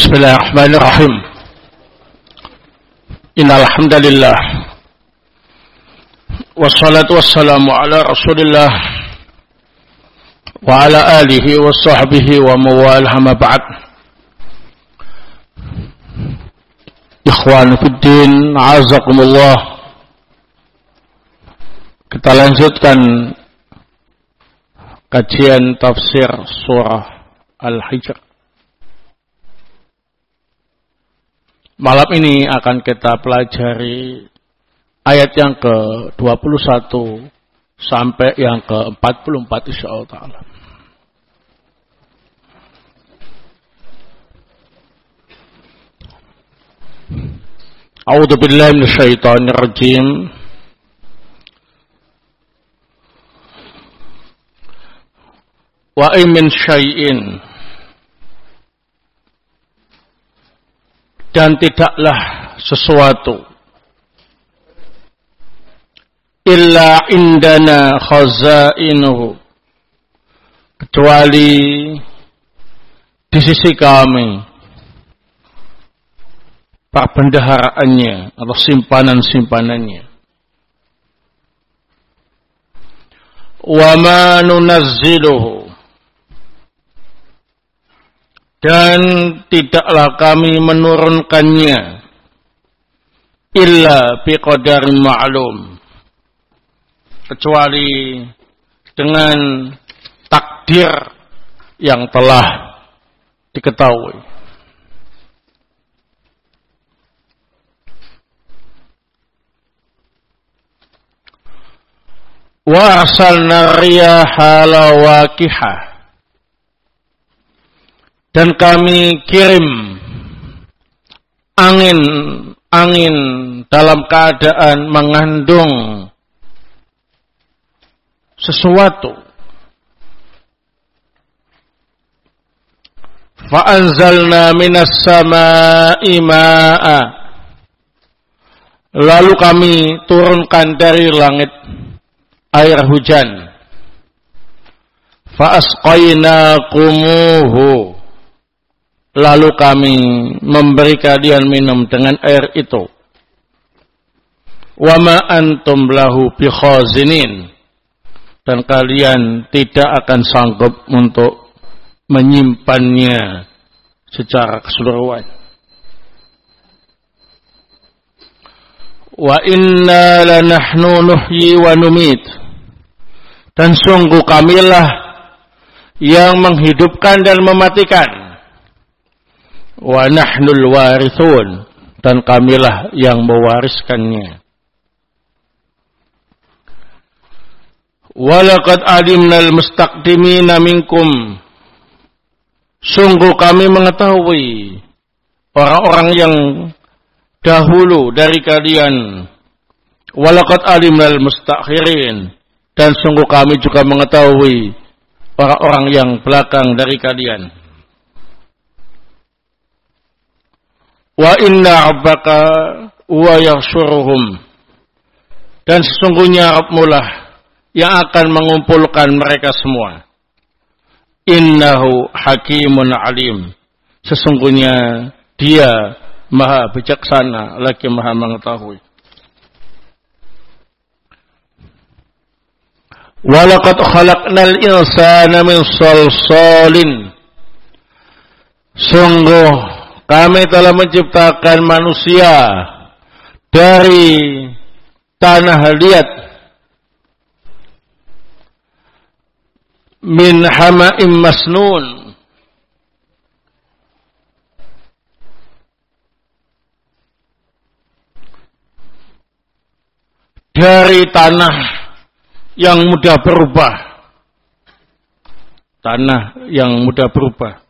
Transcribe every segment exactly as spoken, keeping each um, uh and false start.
Bismillahirrahmanirrahim. Innal hamdalillah wassalatu wassalamu ala Rasulillah wa ala alihi wa sahbihi wa mawalah ma ba'd. Ikhwan fiddin, a'azakumullah. Kita lanjutkan kajian tafsir surah Al-Hijr. Malam ini akan kita pelajari ayat yang ke dua puluh satu sampai yang ke empat puluh empat insyaallah ta'ala. A'udzu billahi minasyaitonir rajim. Wa in min syai'in, dan tidaklah sesuatu illa indana khazainuhu, kecuali di sisi kami perbendaharaannya atau simpanan-simpanannya. Wa ma nunazziluhu, dan tidaklah kami menurunkannya illa biqadarin ma'lum, kecuali dengan takdir yang telah diketahui. Wa arsalna riyaha lawaqihah, dan kami kirim angin-angin dalam keadaan mengandung sesuatu. Fa'anzalna minas sama'i ma'a, lalu kami turunkan dari langit air hujan. Fa'asqaynakumuhu, lalu kami memberi kalian minum dengan air itu. Wa ma antum lahu bikhazinin, dan kalian tidak akan sanggup untuk menyimpannya secara keseluruhan. Wa inna lanahnu nuhyi wa numit, dan sungguh kamilah yang menghidupkan dan mematikan. Wa nahnul warithun, dan kamilah yang mewariskannya. Wa laqad alimnal mustaqdimina minkum, sungguh kami mengetahui orang-orang yang dahulu dari kalian. Wa laqad alimnal mustakhirin, dan sungguh kami juga mengetahui orang-orang yang belakang dari kalian. Wa inna rabbaka wa yahsyuruhum, dan sesungguhnya Rabbmu lah yang akan mengumpulkan mereka semua. Innahu hakimun alim, sesungguhnya dia maha bijaksana lagi maha mengetahui. Wa laqad khalaqnal insana min salsalin, sungguh kami telah menciptakan manusia dari tanah liat. Min hama'im masnun, dari tanah yang mudah berubah. Tanah yang mudah berubah,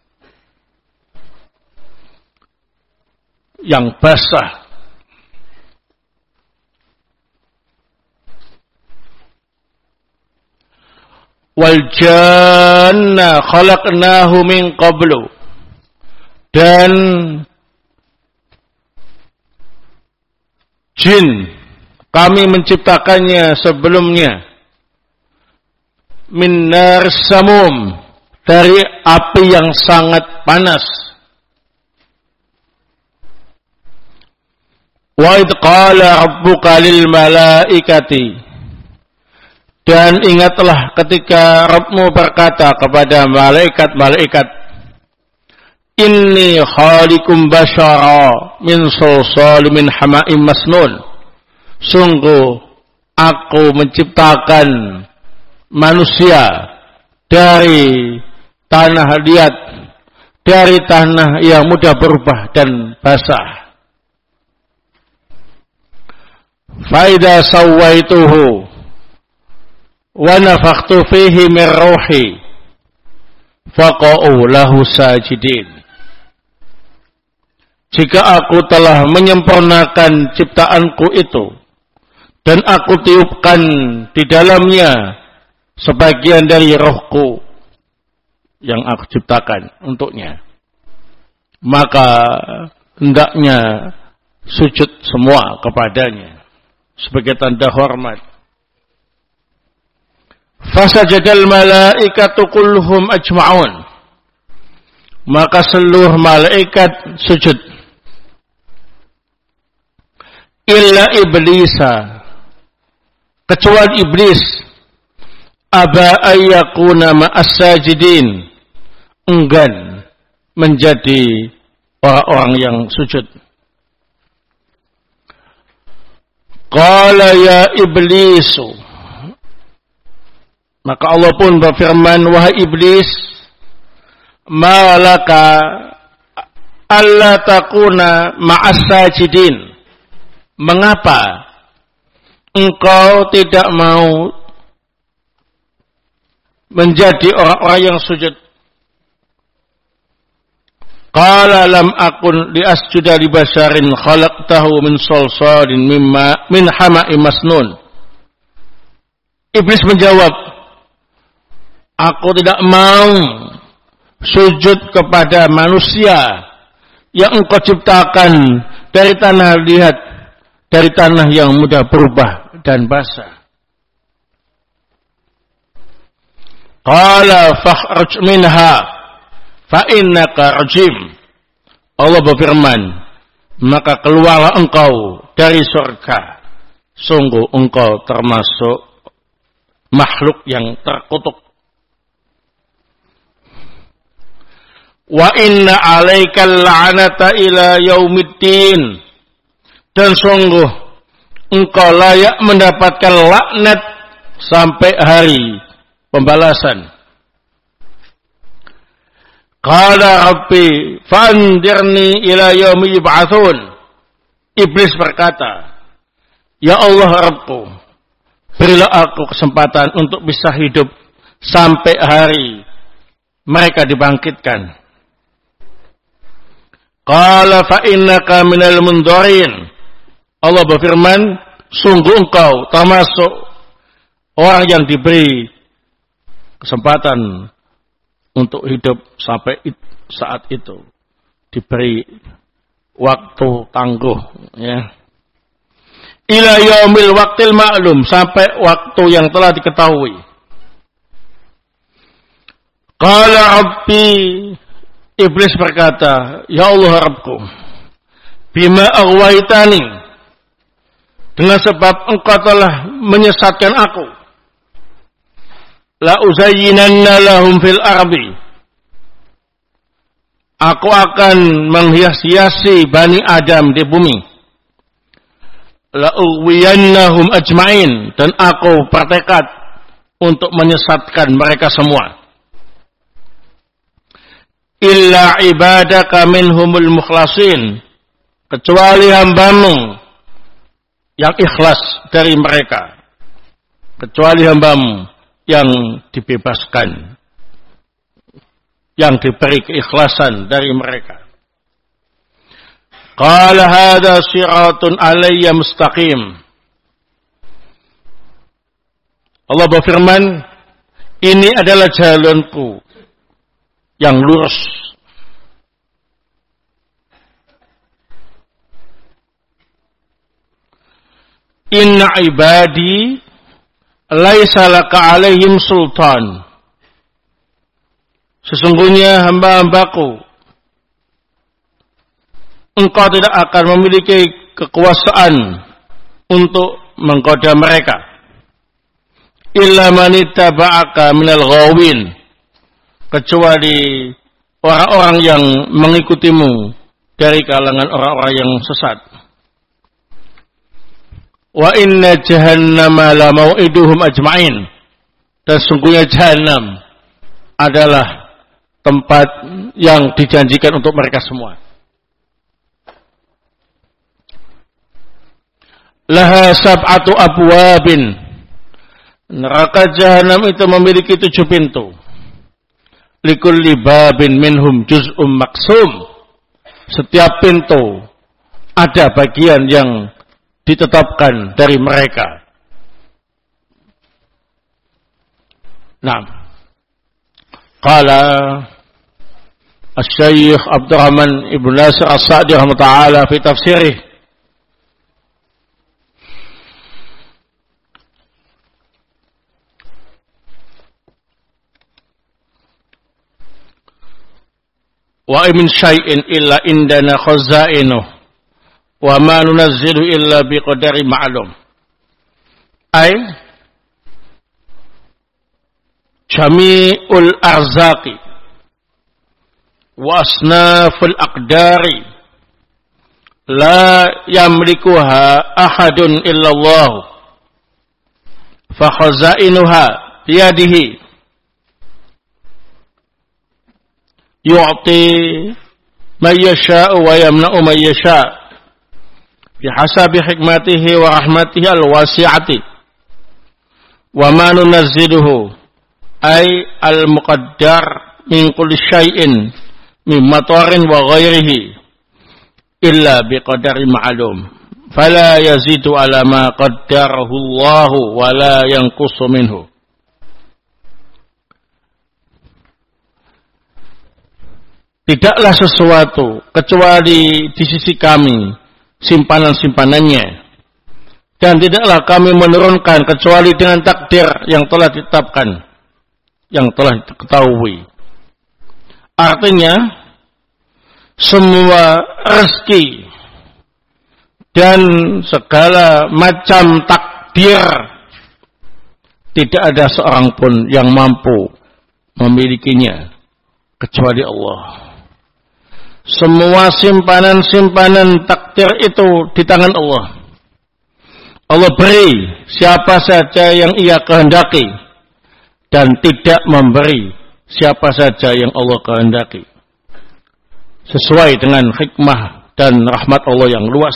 yang basah. Wal janna khalaqnahu min qablu, dan jin kami menciptakannya sebelumnya. Min nar samum, dari api yang sangat panas. Wa idh qala rabbuka lil malaikati, dan ingatlah ketika Rabbmu berkata kepada malaikat-malaikat, inni khaliqum basyara min salsal min hama'im masnun, sungguh aku menciptakan manusia dari tanah liat, dari tanah yang mudah berubah dan basah. Faida sawaituhu wa nafakhtu fihi min ruhi faqa'u lahu sajidin. Jika aku telah menyempurnakan ciptaanku itu dan aku tiupkan di dalamnya sebagian dari rohku yang aku ciptakan untuknya, maka hendaknya sujud semua kepadanya sebagai tanda hormat. Fasajadal malaikatu kulluhum ajma'un, maka seluruh malaikat sujud illa iblisa, kecuali iblis, aba ayyakuna ma'as sajidin, enggan menjadi orang-orang yang sujud. Qala ya iblisu, maka Allah pun berfirman, wahai iblis, malaka alla takuna ma'as sajidin, mengapa engkau tidak mau menjadi orang-orang yang sujud? Qala lam akun li asjuda li basharin khalaqtahu min salsalin mimma min hama'im masnun. Iblis menjawab, aku tidak mau sujud kepada manusia yang engkau ciptakan dari tanah liat, dari tanah yang mudah berubah dan basah. Qala fakhruj minha fa innaka rajim. Allah berfirman, maka keluarlah engkau dari surga, sungguh engkau termasuk makhluk yang terkutuk. Wa inna alaikal la'nata ila yaumiddin, dan sungguh engkau layak mendapatkan laknat sampai hari pembalasan. Qala rabbi fandirni ila yaumi yub'atsun. Iblis berkata, ya Allah Rabbku, berilah aku kesempatan untuk bisa hidup sampai hari mereka dibangkitkan. Qala fa innaka minal mundarin. Allah berfirman, sungguh engkau termasuk orang yang diberi kesempatan untuk hidup sampai saat itu, diberi waktu tangguh, ya. Ila yaumil waqtil ma'lum, sampai waktu yang telah diketahui. Qala rabbi, iblis berkata, ya Allah Rabbku, bima aghwaytani, dengan sebab engkau telah menyesatkan aku, la uzayyinanna lahum fil ardi, aku akan menghias-hiasi Bani Adam di bumi. La uwiyannahum ajma'in, dan aku bertekad untuk menyesatkan mereka semua. Illa ibadaka minhumul mukhlasin, kecuali hambamu yang ikhlas dari mereka, kecuali hambamu yang dibebaskan, yang diberi keikhlasan dari mereka. Qala hadha siratun alayya mustaqim. Allah berfirman, ini adalah jalanku yang lurus. Inna ibadi laisa laka alaihim sultan. Sesungguhnya hamba-hambaku, engkau tidak akan memiliki kekuasaan untuk menggoda mereka. Illa man ittaba'aka minal ghawin, kecuali orang-orang yang mengikutimu dari kalangan orang-orang yang sesat. Wa inna jahannama la mau'iduhum ajma'in, dan sungguhnya jahannam adalah tempat yang dijanjikan untuk mereka semua. Laha sab'atu abwabin, neraka jahannam itu memiliki tujuh pintu. Likulli babin minhum juz'um maksum, setiap pintu ada bagian yang ditetapkan dari mereka. Nah, qala Asy-Syaikh Abdurrahman Ibnu Nasir As-Sa'di rahimahullah fi tafsirih, wa min syai'in illa indana khazainuh wa ma nunazzilu illa biqadari ma'lum. Ay jami'ul arzaqi wa asnaful aqdari la yamlikuha ahadun illallah fa khazainuha biyadihi yu'ti man yasha'u wa yamna'u man yasha' bihasabi hikmatihi wa rahmatihi al-wasi'ati. Wa ma nunazziluhu ay al-muqaddar min kulli syai'in min matarin wa ghairihi illa biqadari ma'lum fala yazidu ala ma qaddarahu Allah wa la yanqusu minhu. Tidaklah sesuatu kecuali di sisi kami simpanan-simpanannya, dan tidaklah kami menurunkan kecuali dengan takdir yang telah ditetapkan, yang telah diketahui. Artinya semua rezeki dan segala macam takdir tidak ada seorang pun yang mampu memilikinya kecuali Allah. Semua simpanan-simpanan takdir itu di tangan Allah. Allah beri siapa saja yang ia kehendaki dan tidak memberi siapa saja yang Allah kehendaki, sesuai dengan hikmah dan rahmat Allah yang luas.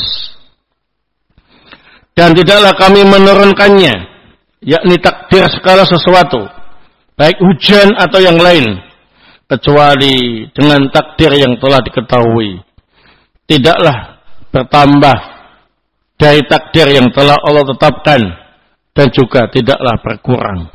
Dan tidaklah kami menurunkannya, yakni takdir segala sesuatu, baik hujan atau yang lain, kecuali dengan takdir yang telah diketahui. Tidaklah bertambah dari takdir yang telah Allah tetapkan, dan juga tidaklah berkurang.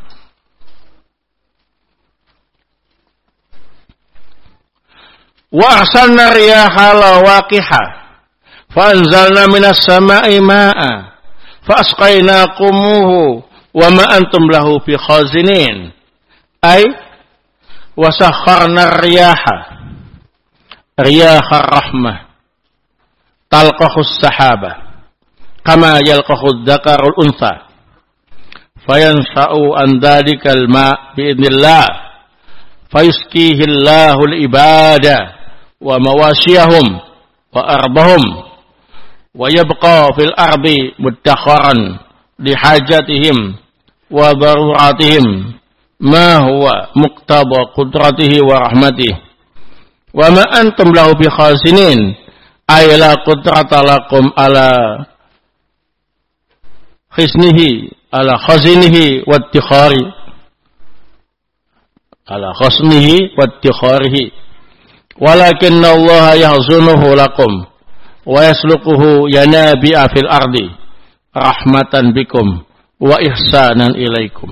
Wa arsalna riyaha lawaqiha fa anzalna minas sama'i ma'a fa asqaynakumuhu wa ma antum lahu bi khazinin. Ay wa sakharna riyaha riyaha rahmah talqahu as-sahaba kama yalqahu adh-dhakarul untha fayansa'u an dhalikal ma' bi idznillah fayusqihi Allahu al-ibada wa mawasiyahum wa ardahum wa yabqa fil ardi muddakharan li hajatihim wa daruratihim ma huwa muqtada qudratihi wa rahmatihi wa ma antum lahu bi khazinin ay la qudrata lakum ala khisnihi ala khazinihi wa ittikhari ala khasnihi wa ittikharihi walakin Allah yahzunuhu lakum wa yasluquhu yanabi'a fil ardi rahmatan bikum wa ihsanan ilaikum.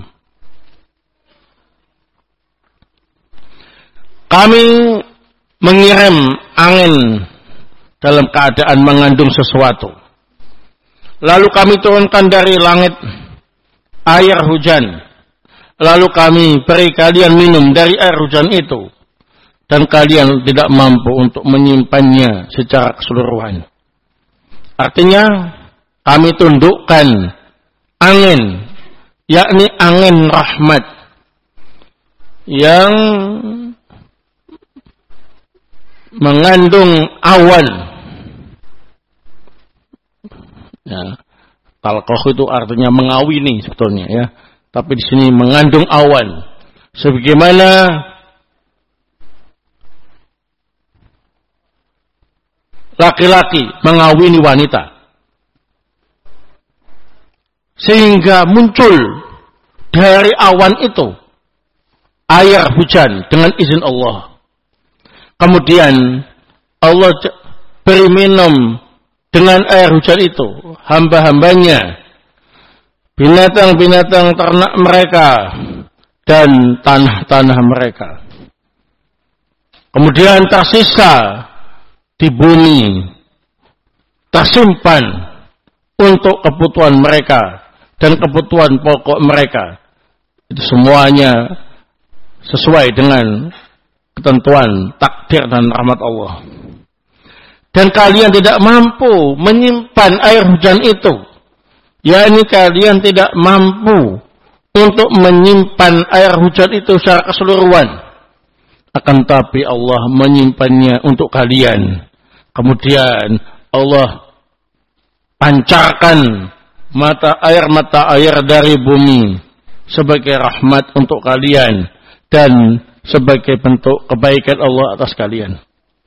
Kami mengirim angin dalam keadaan mengandung sesuatu, lalu kami turunkan dari langit air hujan, lalu kami beri kalian minum dari air hujan itu, dan kalian tidak mampu untuk menyimpannya secara keseluruhan. Artinya kami tundukkan angin, yakni angin rahmat yang mengandung awan. Ya, talqoh itu artinya mengawini sebetulnya ya, tapi di sini mengandung awan. Sebagaimana laki-laki mengawini wanita, sehingga muncul dari awan itu air hujan dengan izin Allah. Kemudian Allah beri minum dengan air hujan itu hamba-hambanya, binatang-binatang ternak mereka dan tanah-tanah mereka. Kemudian tersisa di bumi, tersimpan untuk kebutuhan mereka dan kebutuhan pokok mereka. Itu semuanya sesuai dengan ketentuan takdir dan rahmat Allah. Dan kalian tidak mampu menyimpan air hujan itu, yakni kalian tidak mampu untuk menyimpan air hujan itu secara keseluruhan. Akan tapi Allah menyimpannya untuk kalian. Kemudian Allah pancarkan mata air-mata air dari bumi sebagai rahmat untuk kalian dan sebagai bentuk kebaikan Allah atas kalian.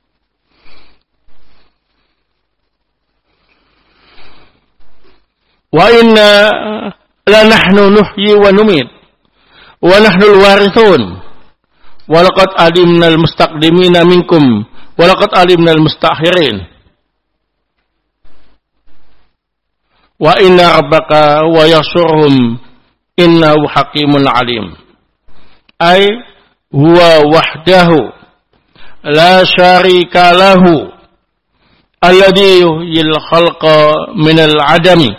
Wa inna lanahnu nuhyi wa numit wa nahnu al-warithun wa laqad alimna al-mustaqdimina minkum wa laqad alimna al-mustakhirin wa inna rabbaka wa yasurhum innahu hakimun alim. Ay huwa wahdahu la syarika lahu alladhi yuhyil khalqa minal adami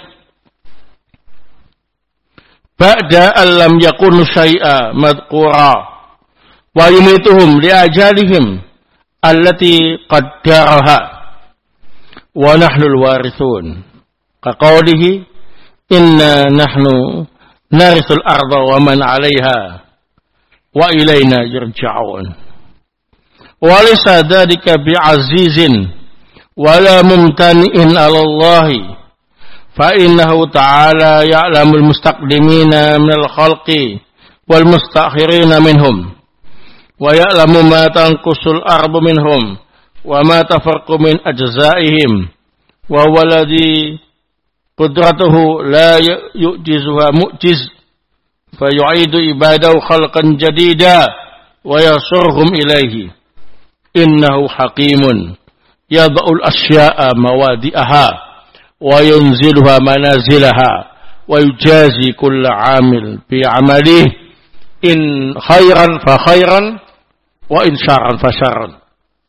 ba'da allam yakunu syai'a madhkura wa yumituhum liajalihim allati qaddaraha wa nahnu alwarithun kaqawlihi inna nahnu narithul arda wa man 'alayha wa ilayna yurja'un wa laysa dhalika bi'azizin wala mumtani'in 'ala Allahi fa innahu ta'ala ya'lamul mustaqdimina minal khalqi wal mustakhirina minhum wa ya'lamu ma tanqusul ardu minhum wa ma tafarqu min ajza'ihim wa waladi qudratuhu la yu'jizuha mu'jiz fa yu'idu ibadahu khalqan jadida wa yasurhum ilaihi innahu hakimun yada'ul asya'a mawadi'aha wa yunziluha manazilaha wa yujazi kulla amil bi amalihi in khairan fa khairan wa in syarran fa syarran.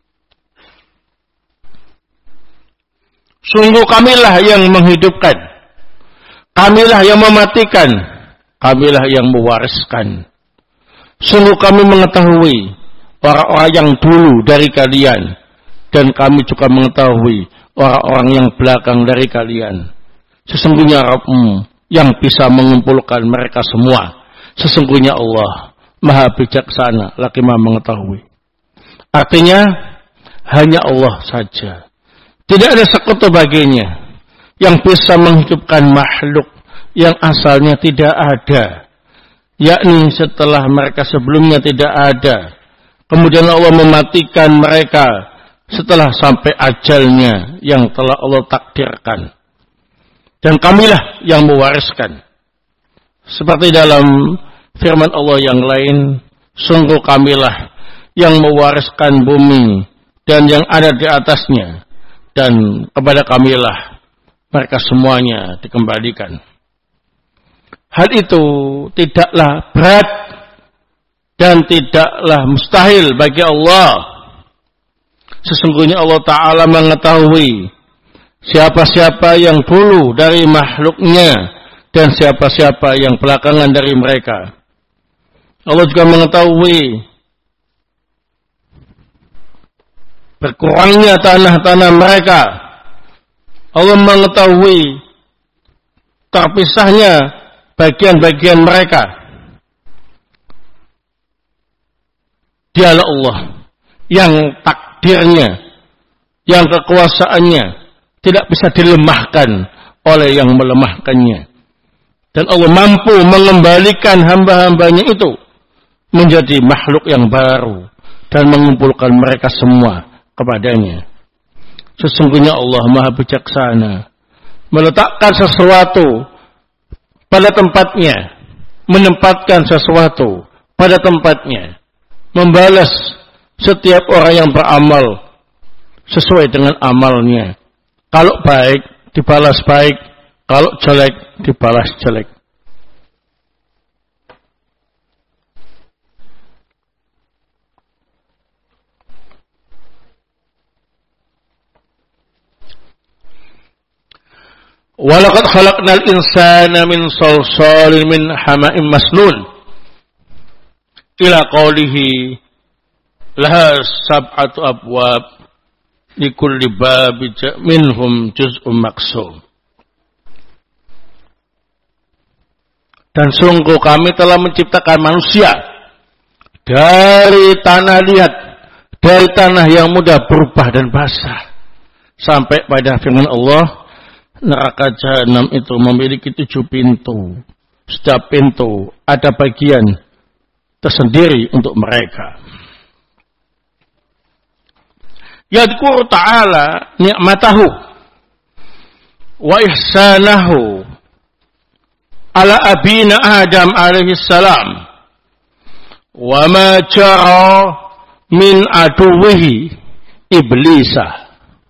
Sungguh kamilah yang menghidupkan, kamilah yang mematikan, kamilah yang mewariskan. Sungguh kami mengetahui orang-orang yang dulu dari kalian, dan kami juga mengetahui orang-orang yang belakang dari kalian. Sesungguhnya Rabbmu yang bisa mengumpulkan mereka semua. Sesungguhnya Allah Maha bijaksana lagi Maha mengetahui. Artinya hanya Allah saja. Tidak ada sekutu baginya yang bisa menghidupkan makhluk yang asalnya tidak ada, yakni setelah mereka sebelumnya tidak ada. Kemudian Allah mematikan mereka setelah sampai ajalnya yang telah Allah takdirkan. Dan kamilah yang mewariskan. Seperti dalam firman Allah yang lain, sungguh kamilah yang mewariskan bumi dan yang ada di atasnya, dan kepada kamilah mereka semuanya dikembalikan. Hal itu tidaklah berat dan tidaklah mustahil bagi Allah. Sesungguhnya Allah Ta'ala mengetahui siapa-siapa yang dulu dari makhluknya dan siapa-siapa yang belakangan dari mereka. Allah juga mengetahui berkurangnya tanah-tanah mereka Allah mengetahui terpisahnya bagian-bagian mereka. Dialah Allah yang takdirnya, yang kekuasaannya tidak bisa dilemahkan oleh yang melemahkannya. Dan Allah mampu mengembalikan hamba-hambanya itu menjadi makhluk yang baru dan mengumpulkan mereka semua kepadanya. Sesungguhnya Allah Maha Bijaksana, meletakkan sesuatu pada tempatnya, menempatkan sesuatu pada tempatnya, membalas setiap orang yang beramal sesuai dengan amalnya. Kalau baik dibalas baik, kalau jelek dibalas jelek. Walaqad khalaqnal insana min salsalin min hama'in masnun ila qawlihi laha sab'atu abwab likulli babin minhum juz'un maqsum. Dan sungguh kami telah menciptakan manusia dari tanah liat, dari tanah yang mudah berubah dan basah, sampai pada firman Allah, neraka jahanam itu memiliki tujuh pintu. Setiap pintu ada bagian tersendiri untuk mereka. Yadhkuru ta'ala ni'matahu wa ihsanahu ala abina Adam alaihi salam wa ma jara min aduwihi iblisah.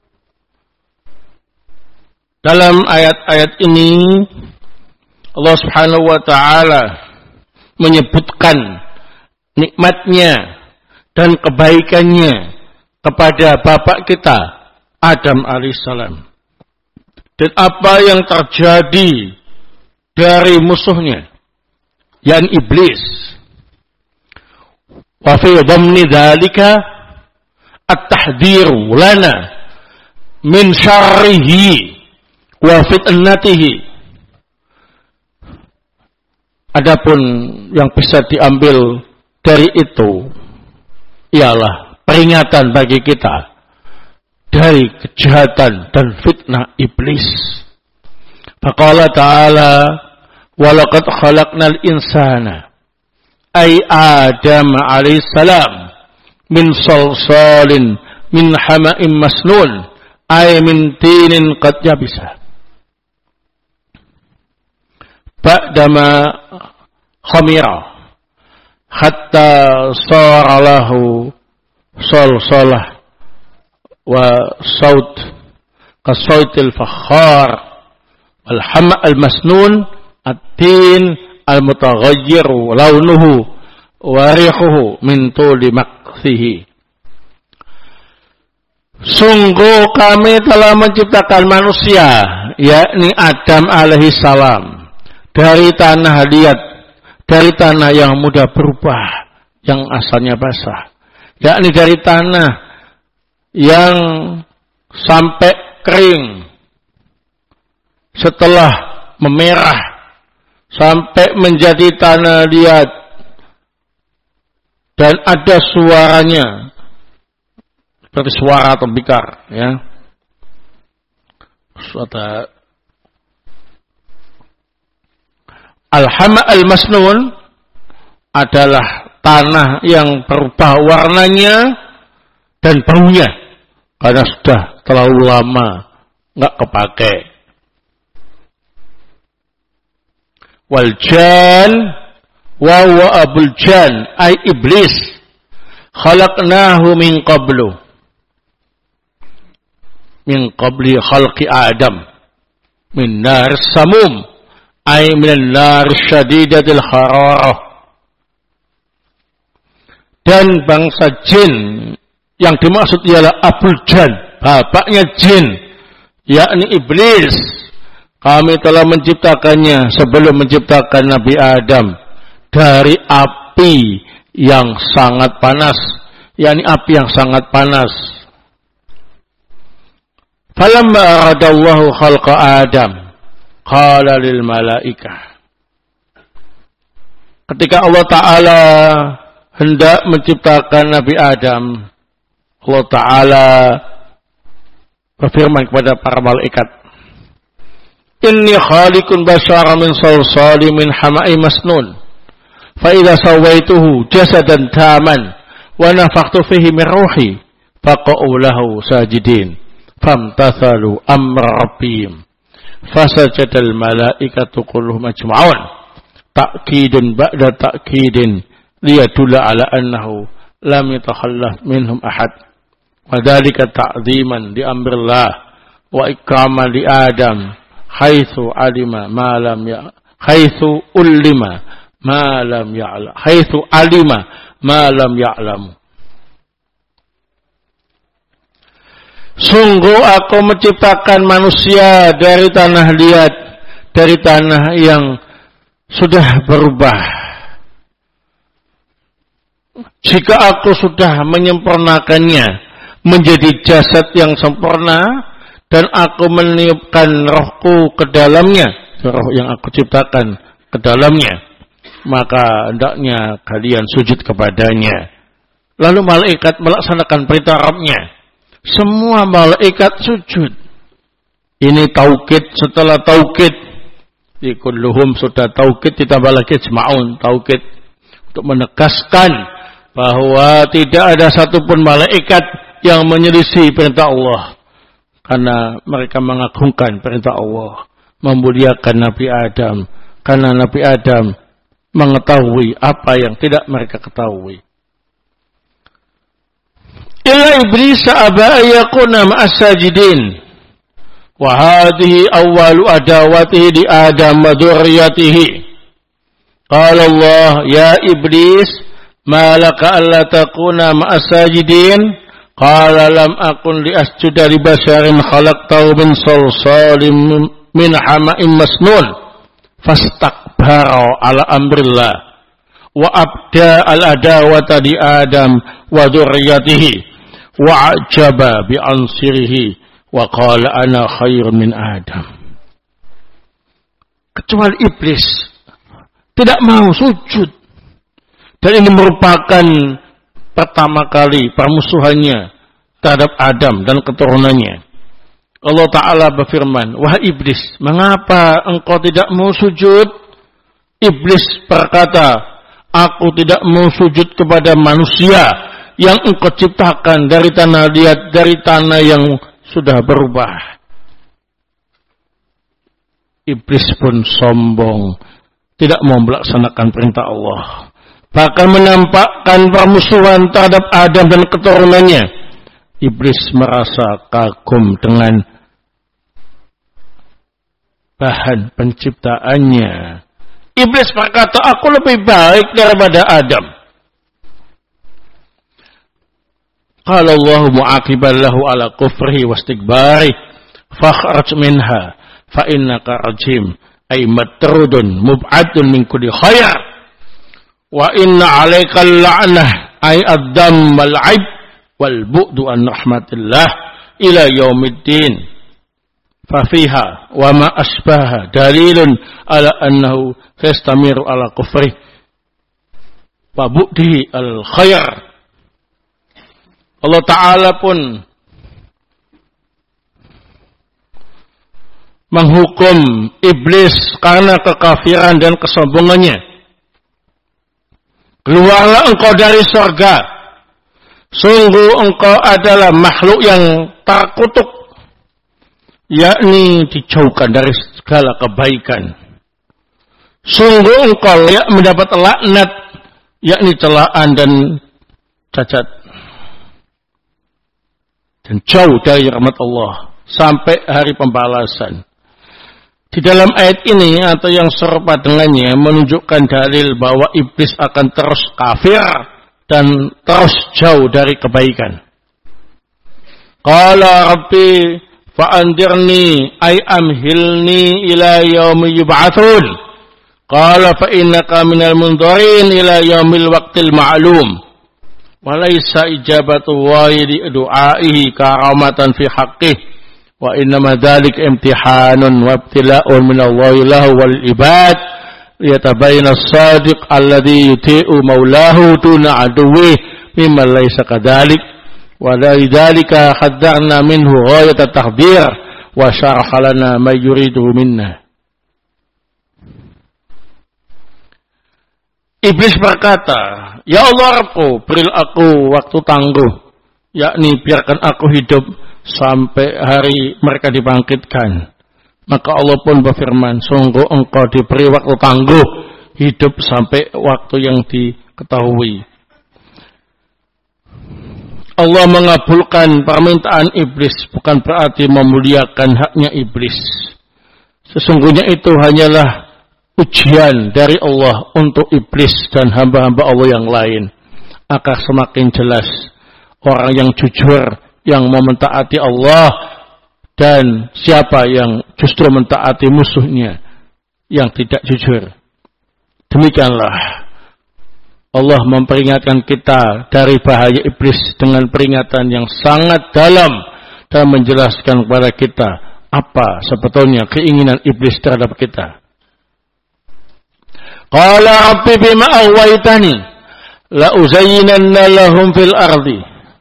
Dalam ayat-ayat ini Allah Subhanahu wa taala menyebutkan nikmatnya dan kebaikannya kepada bapak kita Adam alaihissalam, dan apa yang terjadi dari musuhnya yang iblis. Wa fi dhamni dzalika at-tahdhiru lana min syarrihi wa fitnatihi. Adapun yang bisa diambil dari itu ialah peringatan bagi kita dari kejahatan dan fitnah iblis. Faqala ta'ala walaqad khalaqnal insana ay Adam alaihi salam min salsalin min hama'in masnun ay min tinin qad yabisa. Ba'dama khamira hatta sara lahu salsalah wa saut ka sautil fakhar wal hama' al masnun at-tin al mutaghayyir launuhu wa rihuhu min tuli makthihi. Sungguh kami telah menciptakan manusia, yakni Adam alaihi salam, dari tanah liat, dari tanah yang mudah berubah, yang asalnya basah, yakni dari tanah yang sampai kering, setelah memerah, sampai menjadi tanah liat, dan ada suaranya, seperti suara tembikar, ya, suara. Al-hama' al-masnun adalah tanah yang berubah warnanya dan baunya karena sudah terlalu lama nggak kepakai. Wal jan wa huwa abul jan ay iblis khalaqnahu min qablu min qabli khalqi Adam min nar samum ay min nar syadidatil hararah. Dan bangsa jin yang dimaksud ialah abul jan, bapaknya jin, yakni iblis. Kami telah menciptakannya sebelum menciptakan Nabi Adam dari api yang sangat panas, yakni api yang sangat panas. Falamma aradallahu khalqa Adam, qala lil malaikah. Ketika Allah Ta'ala hendak menciptakan Nabi Adam, Allah Ta'ala berfirman kepada para malaikat, Inni khaliqun basyara min salsali min hama'i masnun, fa idza sawaituhu jasadan taman wa nafakhtu fihi min ruhi faqa'u lahu sajidin famtathalu amra rabbihim fasajadal malaikatu kulluhum ajma'un ta'kidun ba'da ta'kidin liyadulla ala annahu lam yatakhallaf minhum ahad wa dhalika ta'dhiman li amrillah wa ikraman li Adam haitsu alima ma lam ya haitsu ulima ma lam ya'lam haitsu alima ma lam ya'lam. Sungguh aku menciptakan manusia dari tanah liat, dari tanah yang sudah berubah. Jika aku sudah menyempurnakannya menjadi jasad yang sempurna, dan aku meniupkan rohku ke dalamnya, roh yang aku ciptakan ke dalamnya, maka hendaknya kalian sujud kepadanya. Lalu malaikat melaksanakan perintah Rabbnya. Semua malaikat sujud. Ini taukid setelah taukid. Di kulluhum sudah taukid ditambah lagi jma'un taukid untuk menegaskan bahwa tidak ada satupun malaikat yang menyelisih perintah Allah. Karena mereka mengagungkan perintah Allah, memuliakan Nabi Adam, karena Nabi Adam mengetahui apa yang tidak mereka ketahui. Illa iblis aba yakuna ma'as sajidin, wa hadhihi awwalu adawatihi di Adam wa dzurriyyatihi. Qala Allah, ya iblis, ma laka alla takuna ma'as sajidin? Qala lam akun li asjuda li basharin khalaqtahu min salsalin min hama'in masnun fastakbara ala amrillah wa abda al adawata di Adam wa dzurriyyatihi wa ajaba bi ansirihi wa qala ana khairun min Adam. Kecuali iblis tidak mau sujud, dan ini merupakan pertama kali permusuhannya terhadap Adam dan keturunannya. Allah Ta'ala berfirman, wahai iblis, mengapa engkau tidak mau sujud? Iblis berkata, aku tidak mau sujud kepada manusia yang engkau ciptakan dari tanah liat, dari tanah yang sudah berubah. Iblis pun sombong, tidak mau melaksanakan perintah Allah, bahkan menampakkan permusuhan terhadap Adam dan keturunannya. Iblis merasa kagum dengan bahan penciptaannya. Iblis berkata, aku lebih baik daripada Adam. Qala Allah mu'aqiban lahu ala kufrihi wastikbari fakhraj minha fa innaka rajim ay matrudun mub'adun min kulli khair. Wa inna alaikal la'nah ay ad-dam wal 'aib wal bu'du an rahmatillah ila yaumiddin. Fa fiha wa ma asbaha dalilun ala annahu yastamiru ala kufri wa bu'dihi al khair. Allah Ta'ala pun menghukum iblis karena kekafiran dan kesombongannya. Keluarlah engkau dari surga. Sungguh engkau adalah makhluk yang terkutuk, yakni dijauhkan dari segala kebaikan. Sungguh engkau layak mendapat laknat, yakni celaan dan cacat, dan jauh dari rahmat Allah sampai hari pembalasan. Di dalam ayat ini atau yang serupa dengannya menunjukkan dalil bahwa iblis akan terus kafir dan terus jauh dari kebaikan. Qala rabbi fa'andirni ay amhilni ila yaumi yub'atsun. Qala fa innaka minal mundzirin ila yaumil waqtil ma'lum. Wa laysa ijabatu wa li du'aihi karamatan fi haqqihi Wa innama dzalika imtihanun wa ibtila'un min Allah lahu wal ibad liyatabayyana as-sadiq alladhi yuti'u maulahu duna aduwwi mimma laysa kadzalik wa lidzalika hadda'na minhu ghayat at-tahdhir wa syaraha lana ma yuridu minna. Iblis berkata, "Ya Allah Rabbku, berilah aku waktu tangguh, yakni biarkan aku hidup sampai hari mereka dibangkitkan." Maka Allah pun berfirman, "Sungguh engkau diberi waktu tangguh, hidup sampai waktu yang diketahui." Allah mengabulkan permintaan iblis bukan berarti memuliakan haknya iblis. Sesungguhnya itu hanyalah ujian dari Allah untuk iblis dan hamba-hamba Allah yang lain, agar semakin jelas orang yang jujur yang mau mentaati Allah dan siapa yang justru mentaati musuhnya yang tidak jujur. Demikianlah Allah memperingatkan kita dari bahaya iblis dengan peringatan yang sangat dalam dan menjelaskan kepada kita apa sebetulnya keinginan iblis terhadap kita. Qala rabbi bima aghwaytani la uzayyinanna lahum fil ardi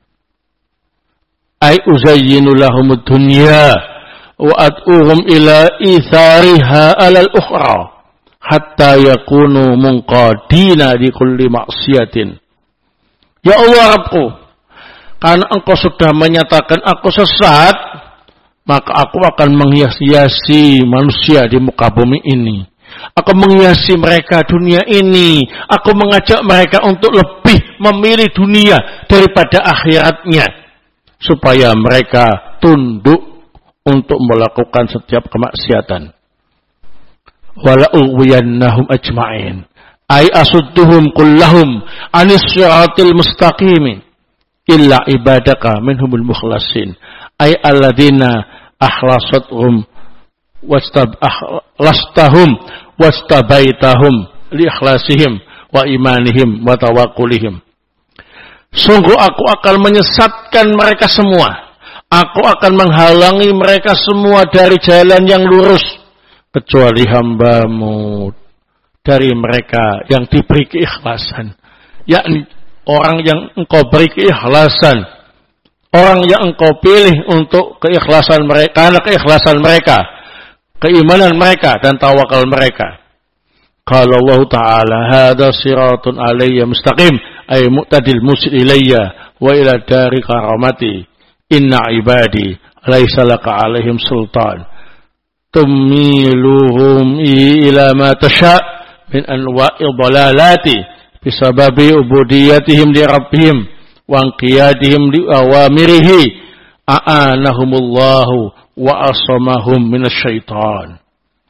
ay uzayyinu lahum ad-dunya wa ad'uhum ila ithariha alal ukhra hatta yakunu munqadina di kulli maksiatin. Ya Allah Rabbku, karena engkau sudah menyatakan aku sesat, maka aku akan menghias-hiasi manusia di muka bumi ini. Aku menghiasi mereka dunia ini. Aku mengajak mereka untuk lebih memilih dunia daripada akhiratnya, supaya mereka tunduk untuk melakukan setiap kemaksiatan. Wala uwiyannahum ajma'in ay asudduhum kullahum anis siratil mustaqim illa ibadaka minhumul mukhlasin ay alladina akhlasathum wastab akhlastahum wastabaitahum li ikhlasihim wa imanihim wa tawakkulihim. Sungguh aku akan menyesatkan mereka semua, aku akan menghalangi mereka semua dari jalan yang lurus, kecuali hambamu dari mereka yang diberi keikhlasan, yakni orang yang engkau beri keikhlasan, orang yang engkau pilih untuk keikhlasan mereka, karena keikhlasan mereka, keimanan mereka dan tawakal mereka. Qala Allah Ta'ala hadza siratun alayya mustaqim ay mu'tadil musil ilayya wa ila dari karamati inna ibadi laysa laka alaihim sultan tumiluhum ila ma tasha min anwa'i dhalalati bisababi ubudiyatihim li rabbihim wa anqiyadihim li awamirihi a'anahumullahu wa asamahum minasyaitan.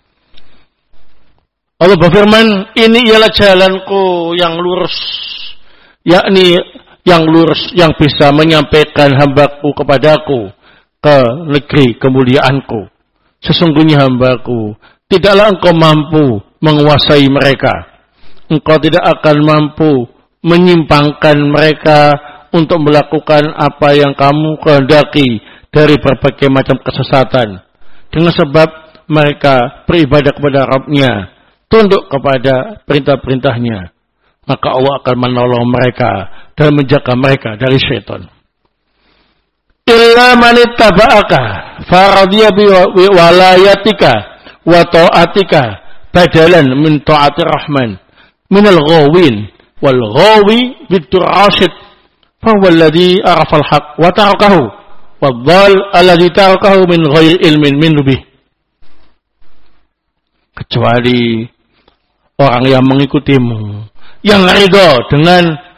Allah berfirman, ini ialah jalanku yang lurus, yakni yang lurus yang bisa menyampaikan hambaku kepadaku ke negeri kemuliaanku. Sesungguhnya hambaku, tidaklah engkau mampu menguasai mereka. Engkau tidak akan mampu menyimpangkan mereka untuk melakukan apa yang kamu kehendaki dari berbagai macam kesesatan. Dengan sebab mereka beribadah kepada Rabb-Nya, tunduk kepada perintah-perintahnya, maka Allah akan menolong mereka dan menjaga mereka dari syaitan. Illa man ittaba'aka faradiya bi walayatika wa ta'atika badalan min ta'atir rahman min al-ghawin wal ghawi bid-dur rasyid fa huwa alladhi arafa al-haq wa tarakahu wad-dhal alladhi tarakahu min ghairi ilmin minhu bih. Kecuali orang yang mengikutimu, yang ridho dengan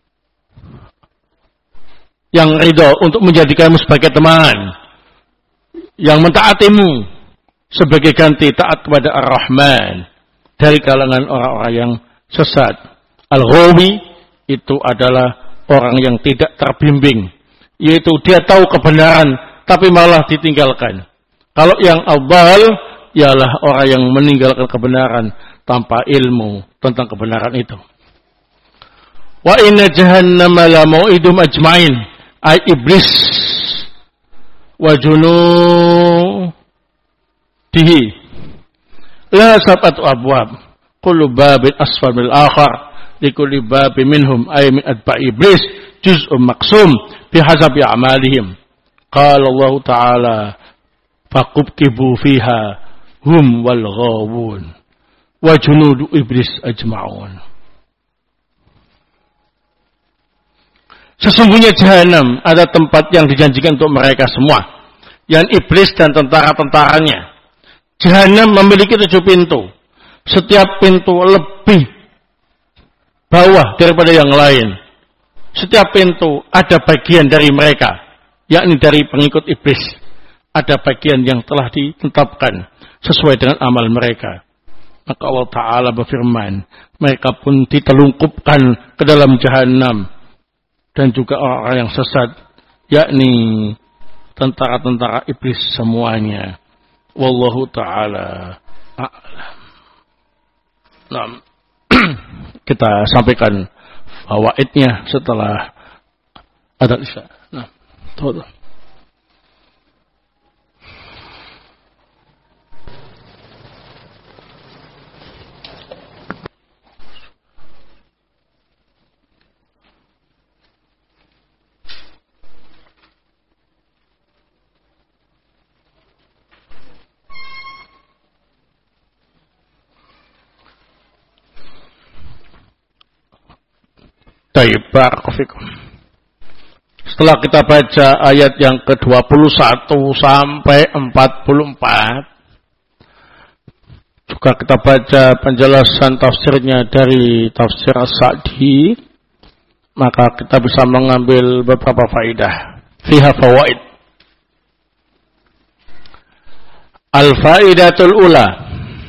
yang ridho untuk menjadikanmu sebagai teman, yang mentaatimu sebagai ganti taat kepada Ar-Rahman dari kalangan orang-orang yang sesat. Al-Ghawi itu adalah orang yang tidak terbimbing, yaitu dia tahu kebenaran tapi malah ditinggalkan. Kalau yang Al-Dhal ialah orang yang meninggalkan kebenaran tanpa ilmu tentang kebenaran itu. Wa inna jahannama la mau'idum ajma'in. Ay iblis wa junudihi la sab'atu abwab kullu babin asfal min al-akhar likulli babin minhum ay min atba'i iblis juz'un maqsum bihasabi a'malihim. Qala Allah Ta'ala faqubkibu fiha hum wal ghawun wa junudu iblis ajma'un. Sesungguhnya jahanam ada tempat yang dijanjikan untuk mereka semua, yang iblis dan tentara-tentaranya. Jahanam memiliki tujuh pintu. Setiap pintu lebih bawah daripada yang lain. Setiap pintu ada bagian dari mereka, yakni dari pengikut iblis. Ada bagian yang telah ditetapkan sesuai dengan amal mereka. Maka Allah Ta'ala berfirman, mereka pun ditelungkupkan ke dalam jahanam. Dan juga orang-orang yang sesat, yakni tentara-tentara iblis semuanya. Wallahu ta'ala a'lam. Nah, kita sampaikan fawaidnya setelah adzan isya. Nah, tuh. Baik, barakallahu. Setelah kita baca ayat yang ke dua puluh satu sampai empat puluh empat, juga kita baca penjelasan tafsirnya dari tafsir As-Sa'di, maka kita bisa mengambil beberapa faidah. Fiha fawaid. Al-faidatul ula.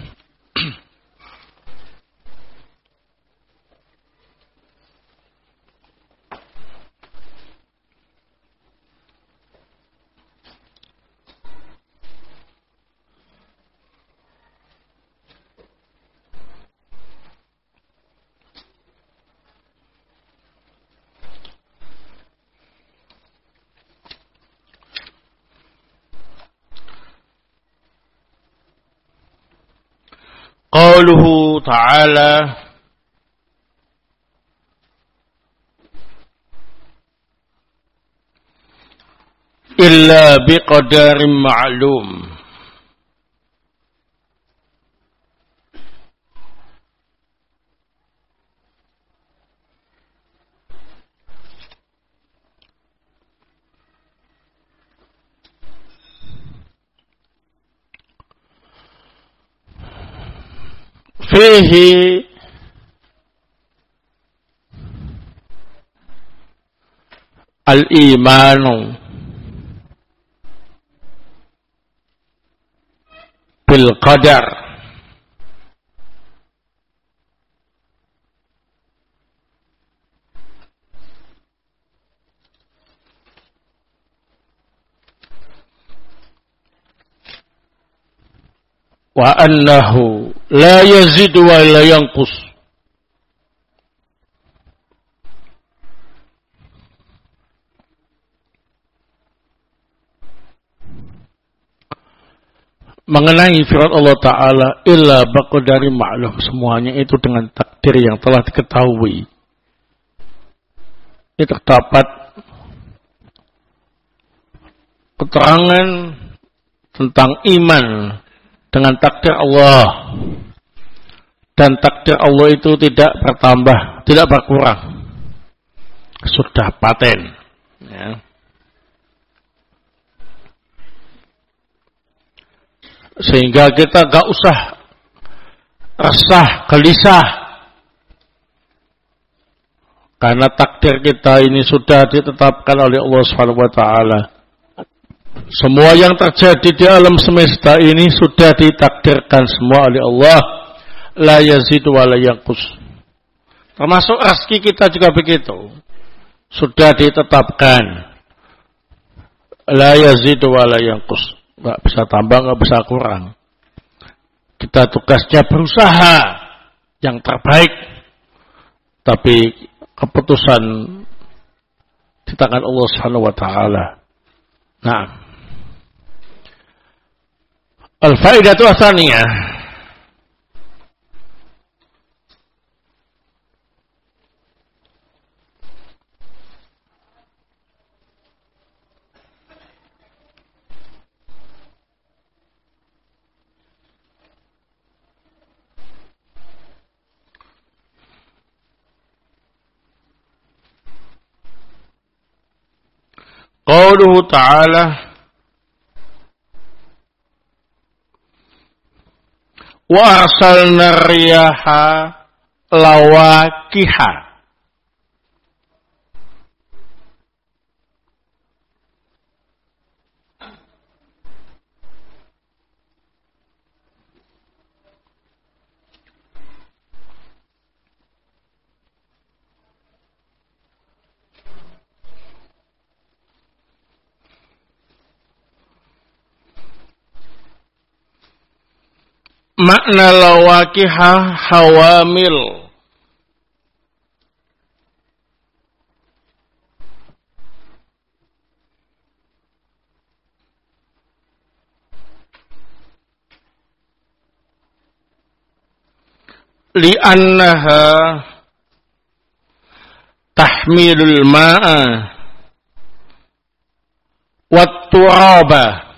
Qauluhu ta'ala illa biqadarin ma'lum. Fihi al-imanu bil qadar wa annahu la yazidu wa la yanqus. Mengenai firman Allah Ta'ala illa baqadari ma'lum, semuanya itu dengan takdir yang telah diketahui. Ini terdapat keterangan tentang iman dengan takdir Allah, dan takdir Allah itu tidak bertambah, tidak berkurang, sudah paten, ya. Sehingga kita gak usah resah, gelisah, karena takdir kita ini sudah ditetapkan oleh Allah Subhanahu wa taala. Semua yang terjadi di alam semesta ini sudah ditakdirkan semua oleh Allah. La yazidu wa la yanqus. Termasuk rezeki kita juga begitu. Sudah ditetapkan. La yazidu wa la yanqus. Enggak bisa tambah, enggak bisa kurang. Kita tugasnya berusaha yang terbaik. Tapi keputusan di tangan Allah Subhanahu wa taala. Nah, Al-faidatu tsaniyah. Qauluhu ta'ala wa arsalna riyaha lawaqiha makna lawaqiha hawamil. Li'annaha tahmilul ma'a wat turaba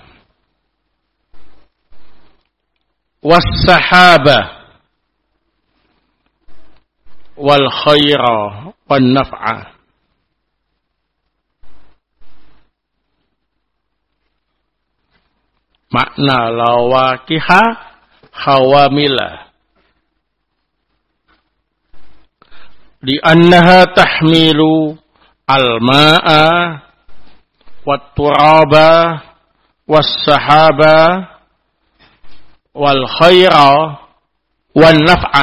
was-sahaba wal khaira wan naf'a. Makna lawaqiha hawamila di annaha tahmilu al-ma'a wat turaba was-sahaba wal khaira wan naf'a.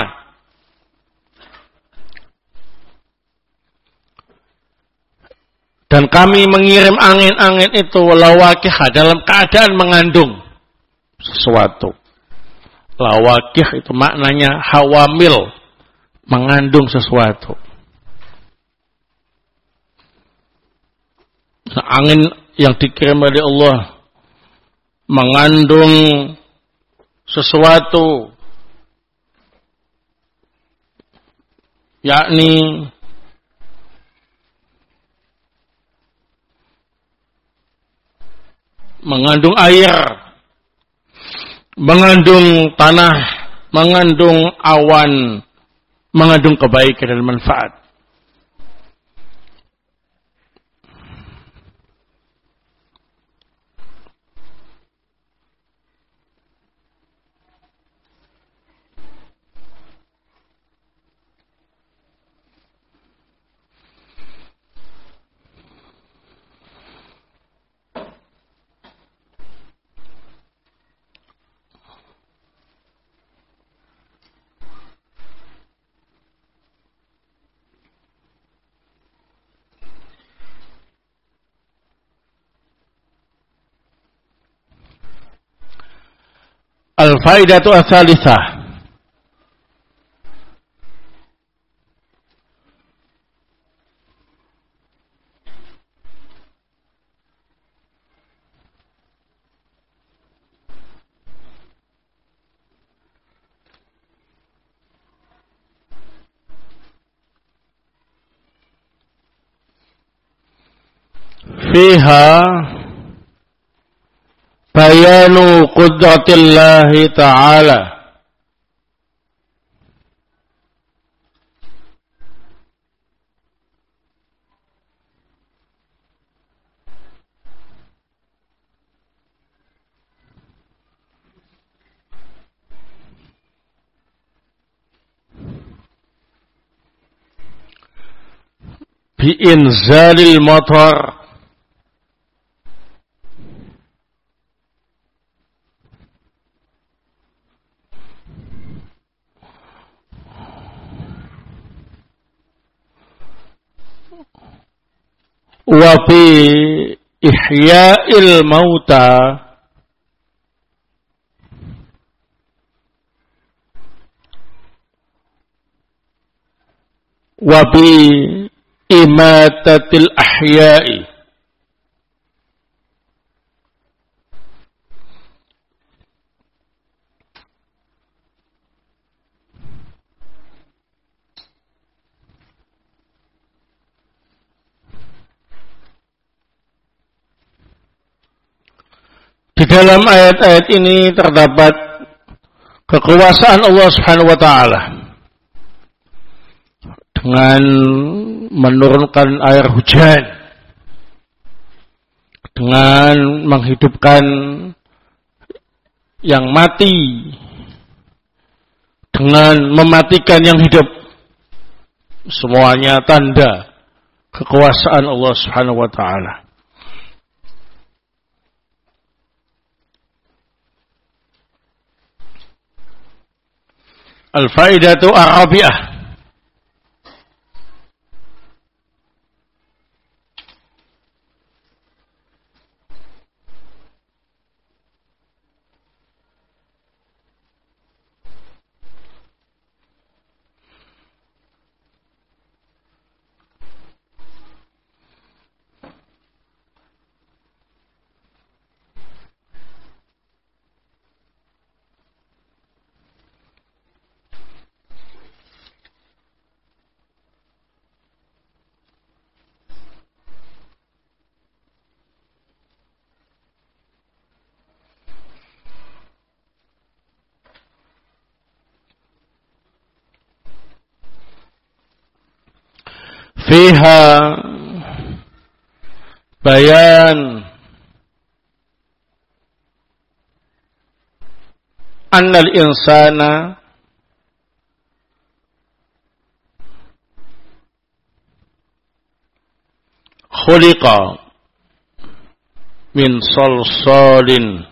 Dan kami mengirim angin-angin itu lawaqih dalam keadaan mengandung sesuatu. Lawaqih itu maknanya hawamil, mengandung sesuatu. Nah, angin yang dikirim oleh Allah mengandung sesuatu, yakni mengandung air, mengandung tanah, mengandung awan, mengandung kebaikan dan manfaat. Al-faidatu ats-tsalitsah. Fiha bayanu qudratillahi ta'ala bi inzalil matar wa bi ihya'il mauta wa bi imatatil ahya'i dalam ayat-ayat ini terdapat kekuasaan Allah Subhanahu wa taala dengan menurunkan air hujan, dengan menghidupkan yang mati, dengan mematikan yang hidup. Semuanya tanda kekuasaan Allah Subhanahu wa taala. Al-faidatu ar-rabi'ah. Fiha bayan anna al-insana khuliqa min salsalin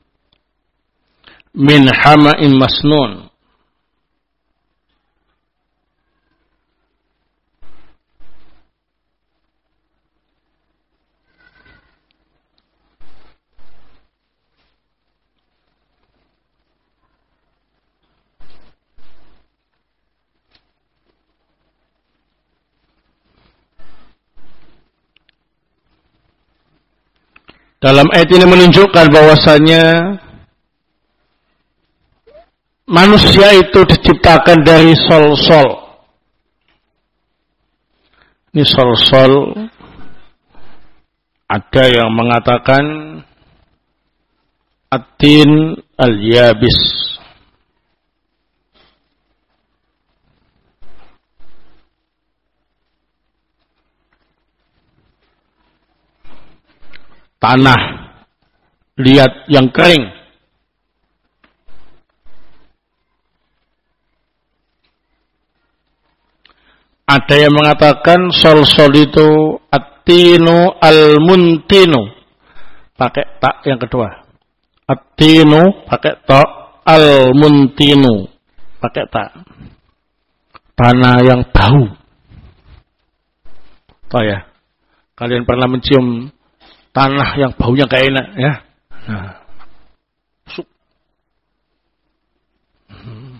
min hama'in masnun. Dalam ayat ini menunjukkan bahwasanya manusia itu diciptakan dari sol-sol. Ini sol-sol, ada yang mengatakan at-tin al-yabis. Tanah liat yang kering. Ada yang mengatakan sol-sol itu at-tinu al-muntinu, pakai tak yang kedua. At-tinu pakai ta, al-muntinu pakai tak. Tanah yang bau. Tahu ya? Kalian pernah mencium tanah yang baunya gak enak ya? Nah. Sup. Hmm.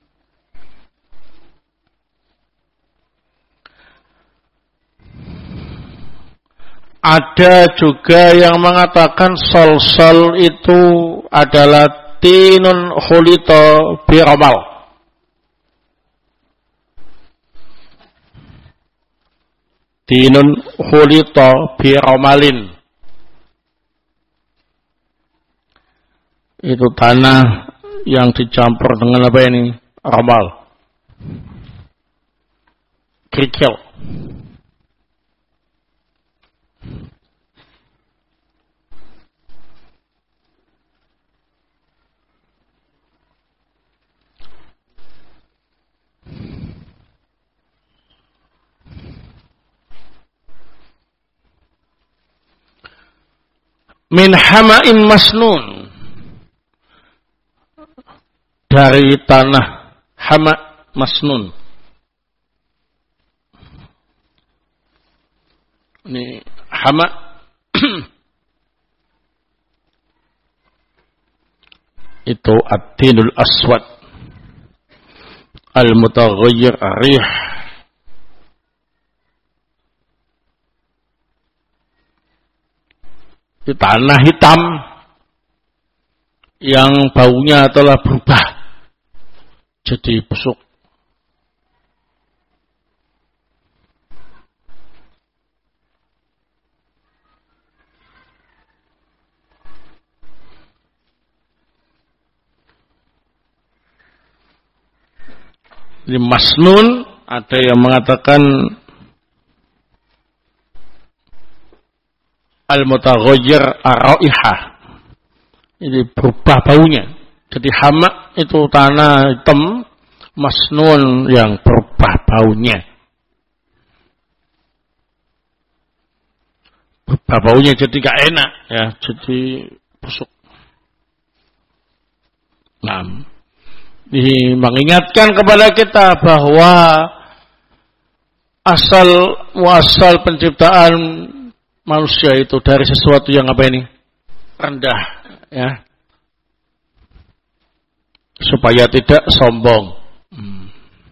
Ada juga yang mengatakan sol-sol itu adalah tinun khulito biramal. Tinun khulito biramalin. Itu tanah yang dicampur dengan apa ini? Ramal. Kerikil. Min hama'in masnun, dari tanah hama' masnun. Ini hama' itu at-tinul aswad al-mutaghayyir ar-rih. Itu tanah hitam yang baunya telah berubah jadi busuk. Ini masnun, ada yang mengatakan al-mutaghayyir ar-raihah. Ini berubah baunya. Jadi hamak itu tanah hitam, masnun yang berubah baunya. Berubah baunya jadi gak enak ya, jadi busuk. Nah, ini mengingatkan kepada kita bahwa asal muasal penciptaan manusia itu dari sesuatu yang apa ini? Rendah ya. Supaya tidak sombong. Hmm.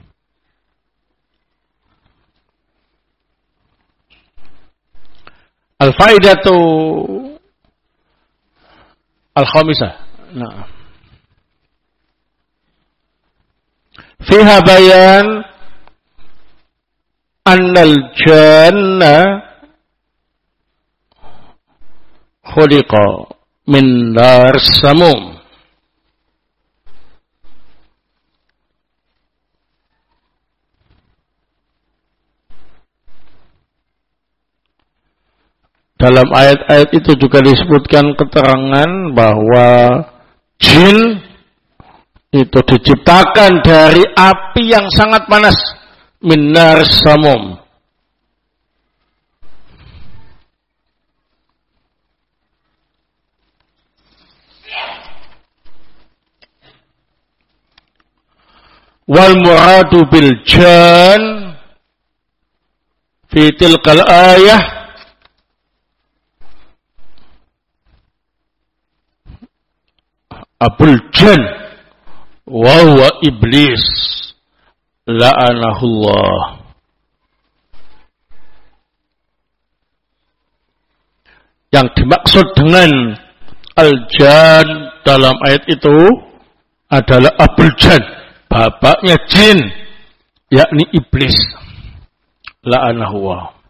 Al-faidatu al-khamisah. Nah. Fiha bayan annal jannah khuliqa min nar samum. Dalam ayat-ayat itu juga disebutkan keterangan bahwa jin itu diciptakan dari api yang sangat panas, minar samum. Wal muradu bil jan fi tilkal ayah abul jan wa huwa iblis la'anahullah. Yang dimaksud dengan al-jan dalam ayat itu adalah abul jan, bapaknya jin, yakni iblis, la'anahullah.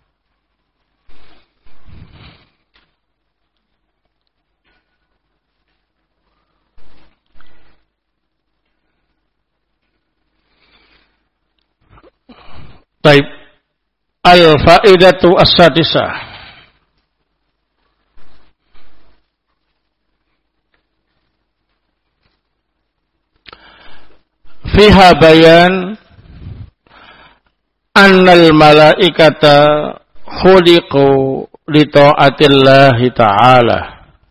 Baik, al-faidatu as-sadisah. Fiha bayan annal malaikata khuliqu li ta'atillahi ta'ala.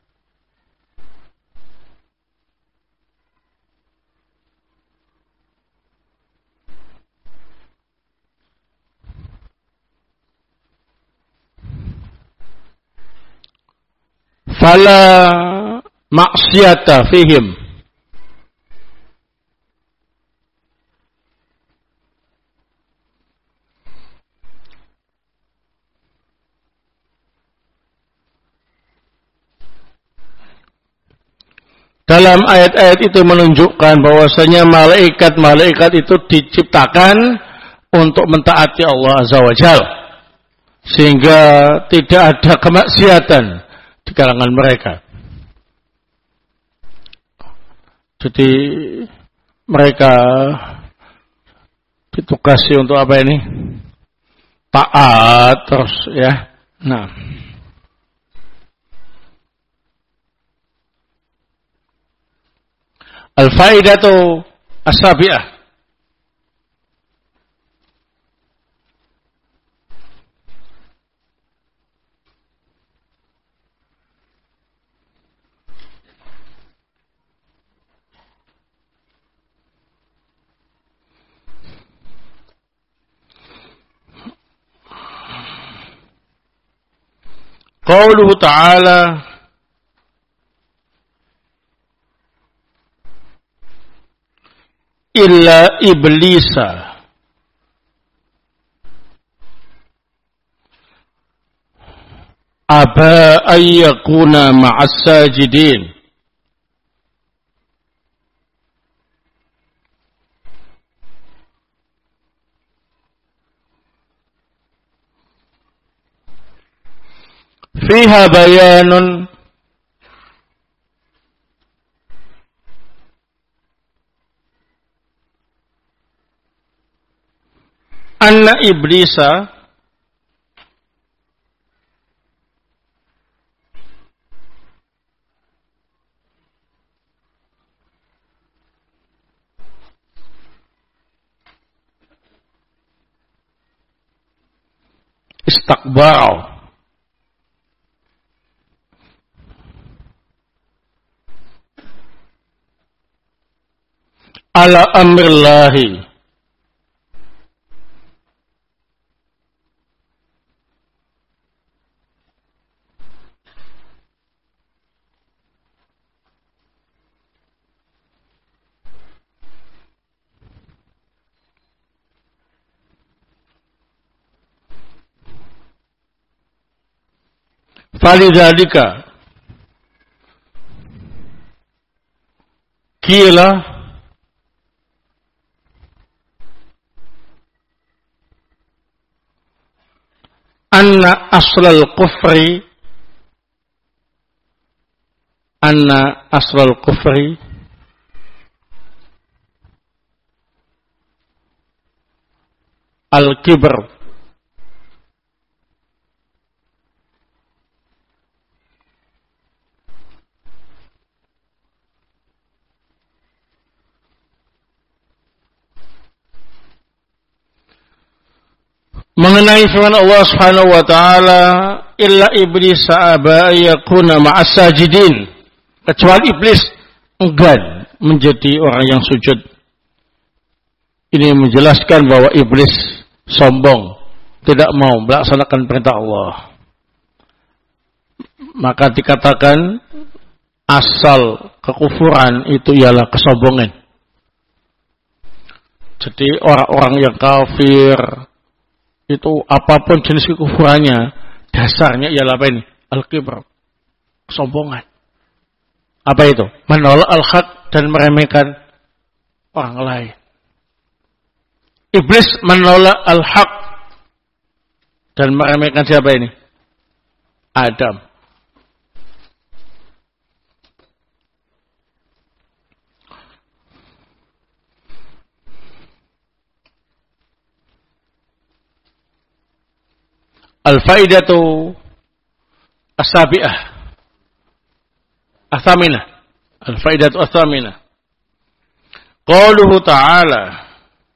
Fala maksiyata fihim. Dalam ayat-ayat itu menunjukkan bahwasanya malaikat-malaikat itu diciptakan untuk mentaati Allah Azza wa Jalla, sehingga tidak ada kemaksiatan di kalangan mereka. Jadi mereka ditugasi untuk apa ini? Taat terus ya. Nah, al-faidatu as-sabi'ah. Qauluhu ta'ala illa iblisa aba ayyakuna ma'as sajidin. Fiha bayanun anna iblisa istakbar ala amrillahi falidhalika kila anna aslal kufri anna aslal kufri al-kibr mengenai firman Allah Subhanahu wa taala illa iblis aba yakuna ma'as sajidin, kecuali iblis enggan menjadi orang yang sujud. Ini menjelaskan bahwa iblis sombong, tidak mau melaksanakan perintah Allah. Maka dikatakan asal kekufuran itu ialah kesombongan. Jadi orang-orang yang kafir itu apapun jenis kekufurannya, dasarnya ialah apa ini? Al-kibr, kesombongan. Apa itu? Menolak al-haq dan meremehkan orang lain. Iblis menolak al-haq dan meremehkan siapa ini? Adam. Al-faidatu as-sabi'ah as-saminah. Al-faidatu as-saminah. Qauluhu ta'ala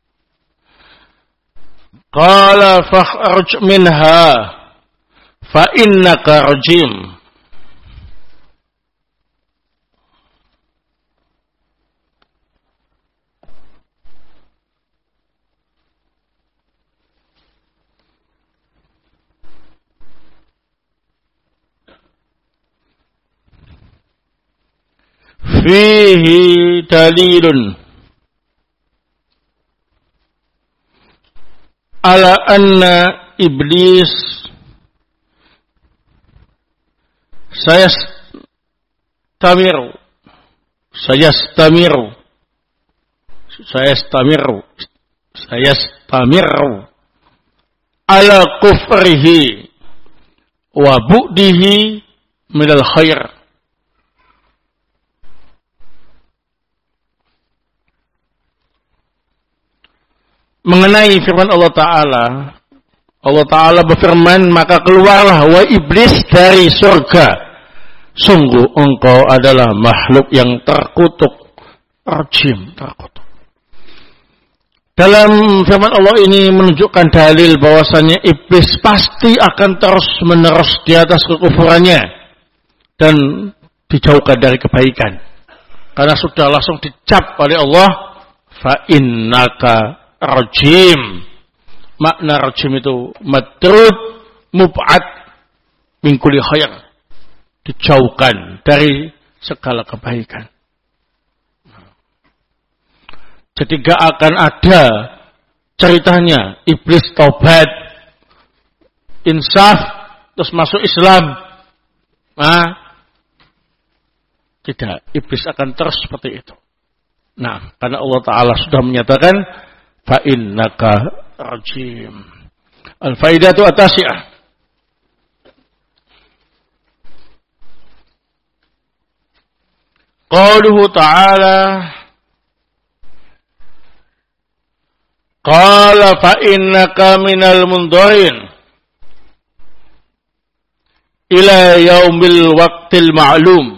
qala fakhruj minha fa innaka rajim. Fihi dalilun ala anna iblis sayastamiru sayastamiru sayastamiru sayastamiru ala kufrihi wa bu'dihi minal khair. Mengenai firman Allah Ta'ala, Allah Ta'ala berfirman, maka keluarlah wa iblis dari surga. Sungguh engkau adalah makhluk yang terkutuk, rajim, terkutuk. Dalam firman Allah ini menunjukkan dalil bahwasannya iblis pasti akan terus menerus di atas kekufurannya dan dijauhkan dari kebaikan. Karena sudah langsung dicap oleh Allah, fa innaka rajim. Makna rajim itu matrud mub'ad min kulli khair, dijauhkan dari segala kebaikan. Jadi gak akan ada ceritanya iblis taubat, insaf, terus masuk Islam. Nah, tidak, iblis akan terus seperti itu. Nah, karena Allah Ta'ala sudah menyatakan fa innaka rajim. Al-faidatu at-tasi'ah. Qauluhu ta'ala Qala fa innaka minal mundharin ila yaumil waqtil ma'lum.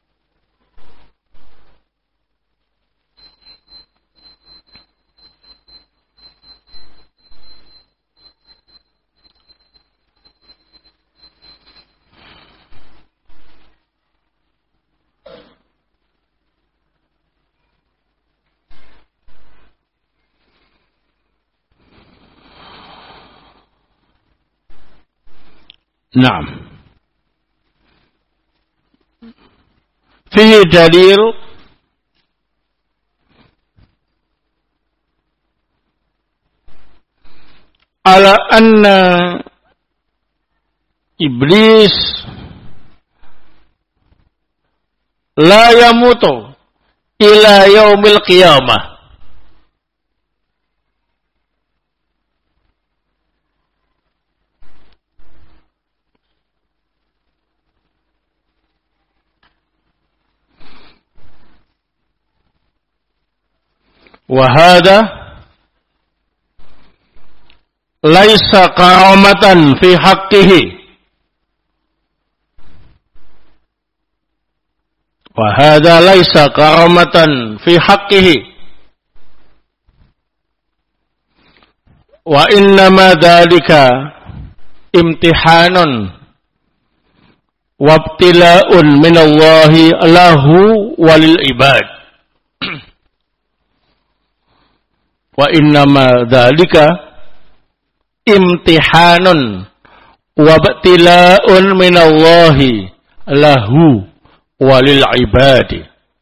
Naam. Fihi dalil ala anna iblis la yamutu ila yaumil qiyamah. Wahada laisa karamatan fi haqqihi. Wahada laisa karamatan fi haqqihi. Wa innama dhalika imtihanun wabtila'un minallahi lahu walil ibad. Wa innama dzalika imtihanun wa btila'un minallahi lahu walil ibadi.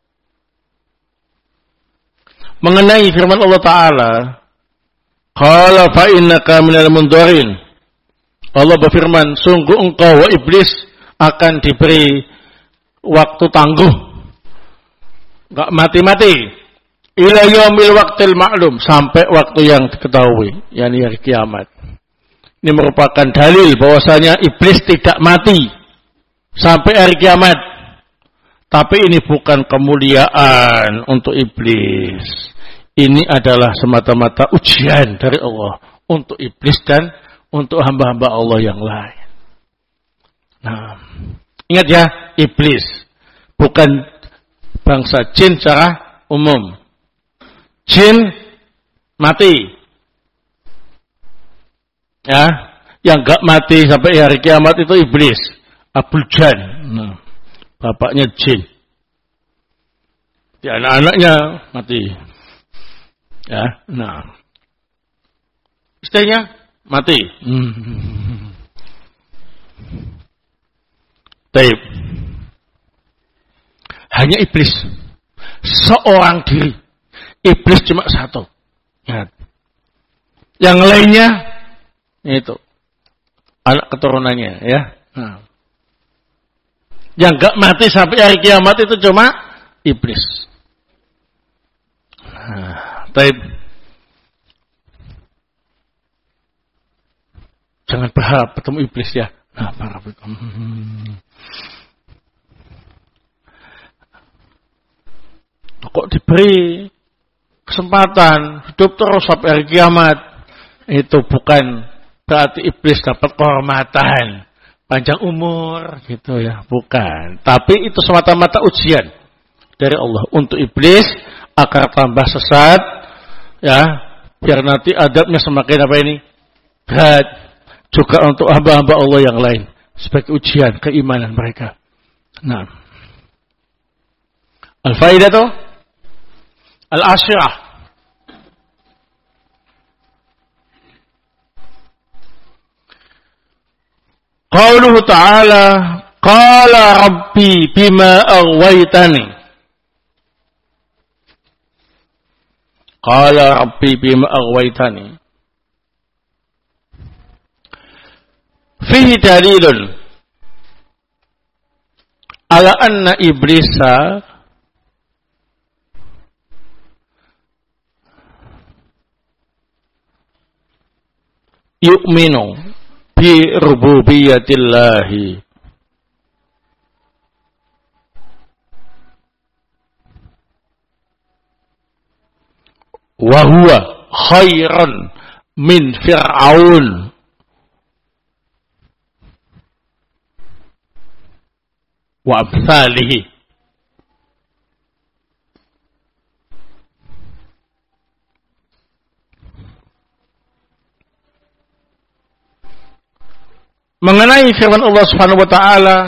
Mengenai firman Allah Ta'ala, qala fa innaka minal mundharin. Allah berfirman, sungguh engkau wa iblis akan diberi waktu tangguh, enggak mati-mati. Ila yaumil waqtil ma'lum, sampai waktu yang diketahui, yakni hari kiamat. Ini merupakan dalil bahwasanya iblis tidak mati sampai hari kiamat. Tapi ini bukan kemuliaan untuk iblis. Ini adalah semata-mata ujian dari Allah untuk iblis dan untuk hamba-hamba Allah yang lain. Nah, ingat ya, iblis bukan bangsa jin secara umum. Jin mati, ya, yang gak mati sampai hari kiamat itu iblis, Abul Jan, nah, bapaknya jin, di anak-anaknya mati, ya, nah, istrinya mati, hmm. Taib, hanya iblis, seorang diri. Iblis cuma satu. Ya. Yang lainnya itu anak keturunannya, ya. Nah. Yang gak mati sampai hari kiamat itu cuma iblis. Nah, taib. Jangan berharap ketemu iblis ya. Nah, para hmm. Kok diberi kesempatan hidup terus sampai hari kiamat, itu bukan berarti iblis dapat kehormatan panjang umur gitu ya, bukan. Tapi itu semata-mata ujian dari Allah untuk iblis agar tambah sesat, ya, biar nanti adabnya semakin apa ini berat, juga untuk hamba-hamba Allah yang lain sebagai ujian keimanan mereka. Nah, al-faidatu al-ashirah, qauluhu ta'ala, qala rabbi bima aghwaytani. Qala rabbi bima aghwaytani. Fihi dalilun ala anna iblisa yu'minu bi rububiyatillahi wa huwa khairan min Fir'aun. Wa amsalihi. Mengenai firman Allah Subhanahu wa taala,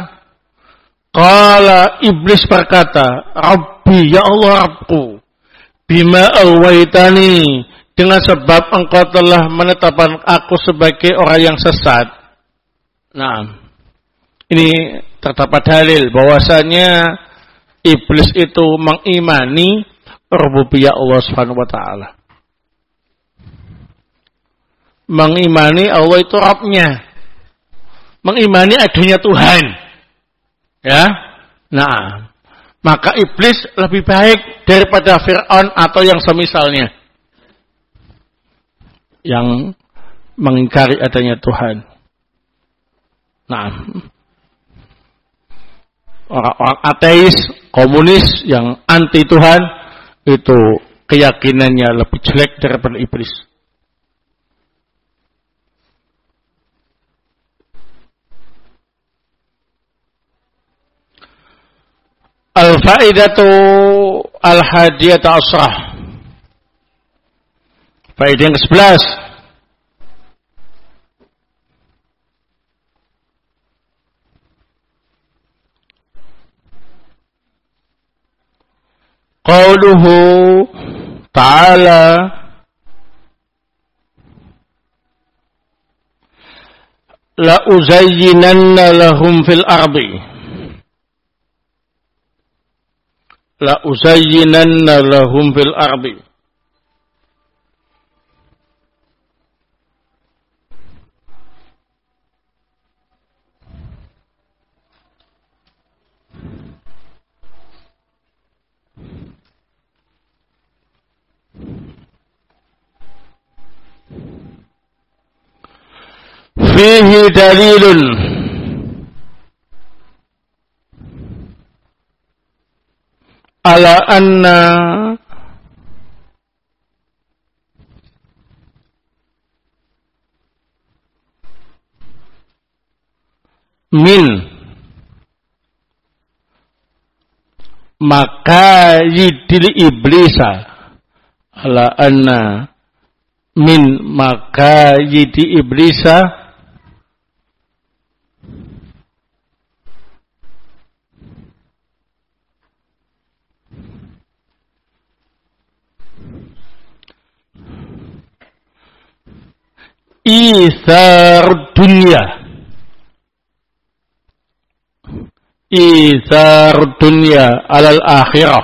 qala iblis berkata, Rabbi, ya Allah Rabbku, bima awaitani, dengan sebab engkau telah menetapkan aku sebagai orang yang sesat. Nah, ini terdapat dalil bahwasanya iblis itu mengimani rububiyah Allah Subhanahu wa taala. Mengimani Allah itu Rabb-nya. Mengimani adanya Tuhan. Ya. Nah, maka iblis lebih baik daripada Fir'aun atau yang semisalnya, yang mengingkari adanya Tuhan. Nah, orang-orang ateis, komunis yang anti Tuhan, itu keyakinannya lebih jelek daripada iblis. Al-faidatu al-hadiyata asrah. Faedah yang kesebelas. Qauluhu ta'ala la uzayyinanna lahum fil ardi. La uzayyinanna lahum fil ardi. Fihi dalilun ala anna min makayidil iblisa, ala anna min makayidi iblisa Isar dunia, Isar dunia alal akhirah.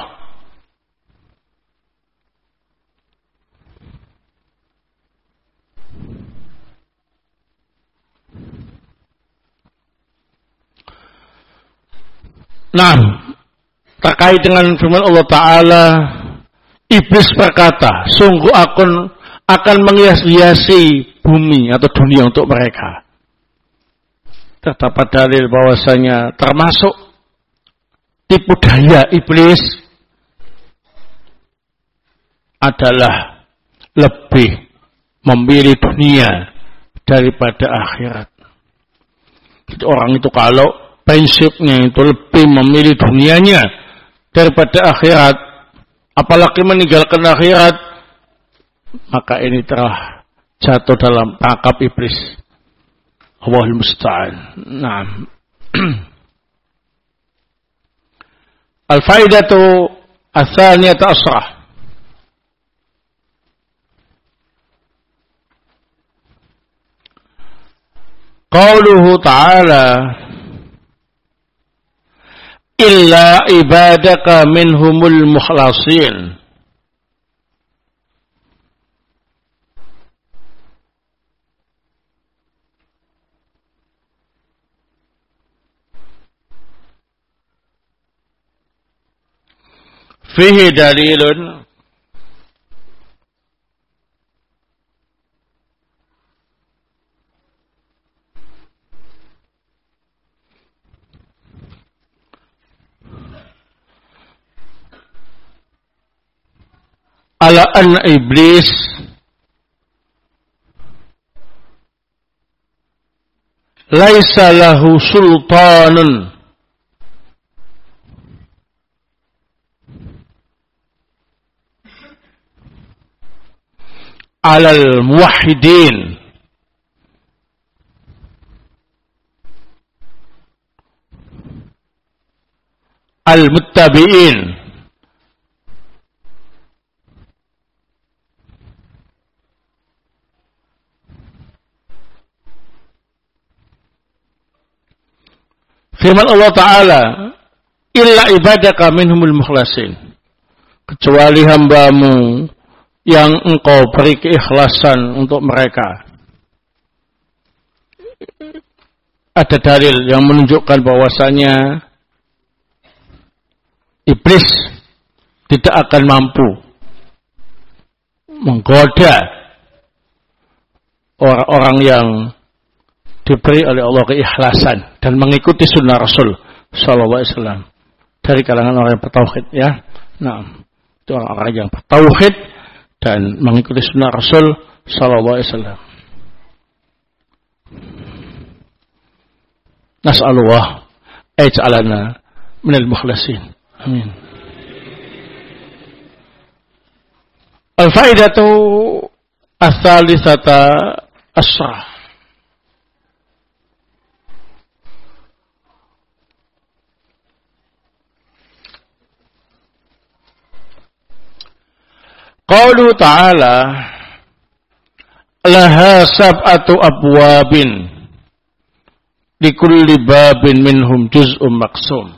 Nah, terkait dengan firman Allah Ta'ala, iblis berkata, sungguh aku akan menghias-hiasi bumi atau dunia untuk mereka. Terdapat dalil bahwasanya termasuk tipu daya iblis adalah lebih memilih dunia daripada akhirat. Jadi orang itu kalau prinsipnya itu lebih memilih dunianya daripada akhirat, apalagi meninggalkan akhirat, maka ini telah jatuh dalam perangkap iblis. Allahul musta'an. Naam. Al-faidatu ats-tsaniyatu asrah. Qauluhu ta'ala illa ibadaka minhumul mukhlasin. Fihi dalilun ala anna iblis laisa lahu sultanun alal muwahhidin al-muttabi'in firman Allah Ta'ala illa ibadaka minhumul mukhlasin, kecuali hambamu yang engkau beri keikhlasan untuk mereka. Ada dalil yang menunjukkan bahwasanya iblis tidak akan mampu menggoda orang-orang yang diberi oleh Allah keikhlasan dan mengikuti sunnah Rasul Sallallahu Alaihi Wasallam dari kalangan orang yang bertauhid, ya. Nah, itu orang-orang yang bertauhid dan mengikuti sunnah Rasul Sallallahu Alaihi Wasallam. Nas'alullah aj'alana minal mukhlasin. Amin. Al-faidatu ats-tsalitsata asyrah. Qaulu ta'ala laha sab'atu abwabin likulli babin minhum juz'un maqsum.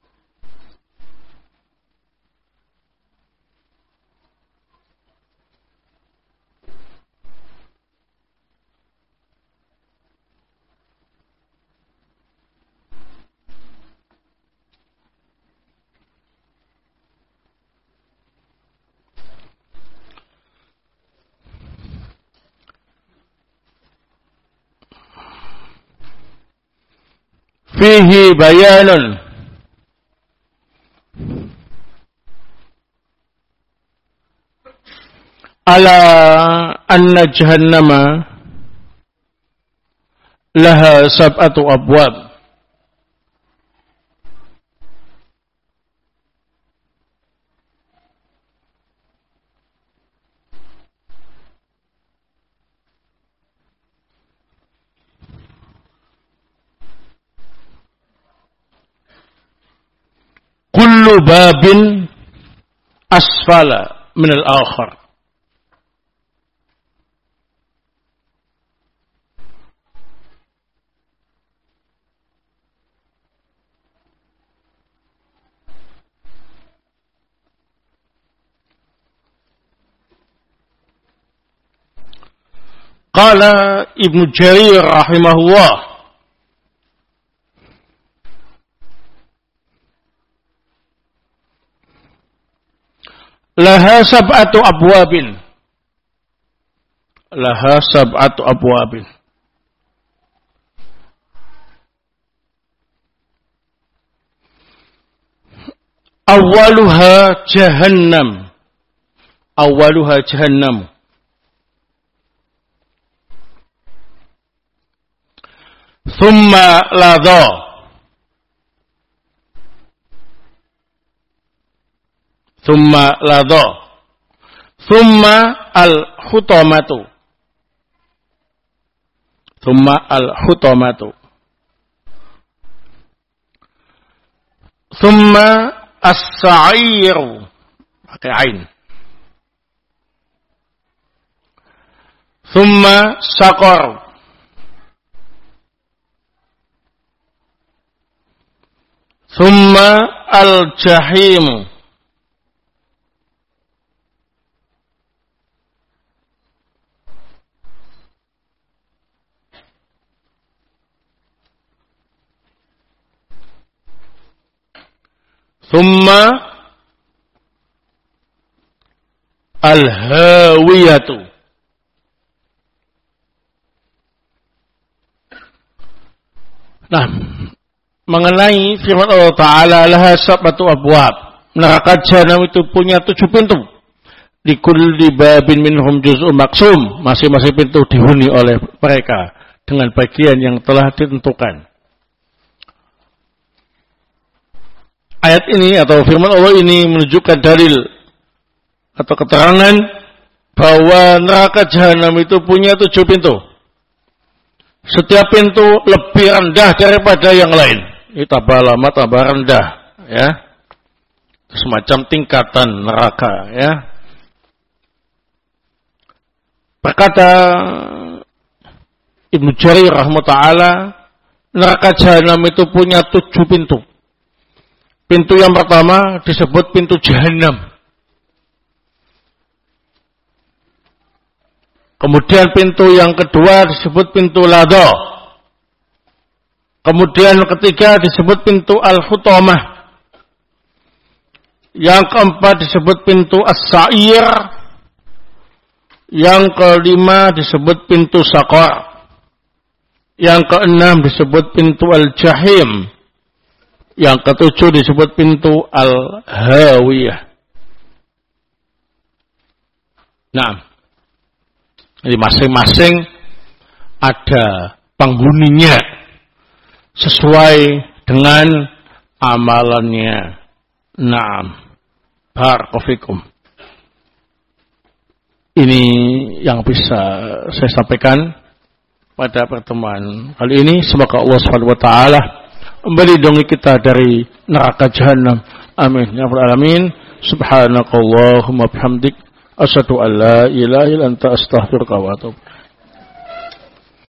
Fihi bayanun ala anna jahannama laha sab'atu abwab. Kullu babin asfala min al-akhar. Qala Ibnu Jarir rahimahullah, laha sab'atu abwabin. Laha sab'atu abwabin. Awaluha jahannam. Awaluha jahannam. Thumma ladha. Thumma ladha. Thumma al-hutamatu. Thumma al-hutamatu. Thumma as-sa'iru. Pakai ain. Thumma saqar. Thumma al-jahimu. Thumma al-hawiyatu. Nah, mengenai firman Allah Ta'ala laha sab'atu abwab, neraka jahanam itu punya tujuh pintu. Likulli babin minhum juz'un maqsum, masing-masing pintu dihuni oleh mereka dengan bagian yang telah ditentukan. Ayat ini atau firman Allah ini menunjukkan dalil atau keterangan bahwa neraka jahanam itu punya tujuh pintu. Setiap pintu lebih rendah daripada yang lain. Ini tambah lama tambah rendah, ya. Semacam tingkatan neraka, ya. Berkata Ibnu Jarir rahimahullah, neraka jahanam itu punya tujuh pintu. Pintu yang pertama disebut pintu jahanam. Kemudian pintu yang kedua disebut pintu ladha. Kemudian ketiga disebut pintu al-hutamah. Yang keempat disebut pintu as-sa'ir. Yang kelima disebut pintu saqar. Yang keenam disebut pintu al-jahim. Yang ketujuh disebut pintu al-hawiyah. Nah, jadi masing-masing ada penghuninya sesuai dengan amalannya. Naam, barakallahu. Ini yang bisa saya sampaikan pada pertemuan kali ini. Semoga Allah subhanahu wa taala melindungi kita dari neraka jahanam. Amin ya rabbal alamin. Subhanakallahumma bihamdik asyhadu an la ilaha illa anta astaghfiruka wa atubu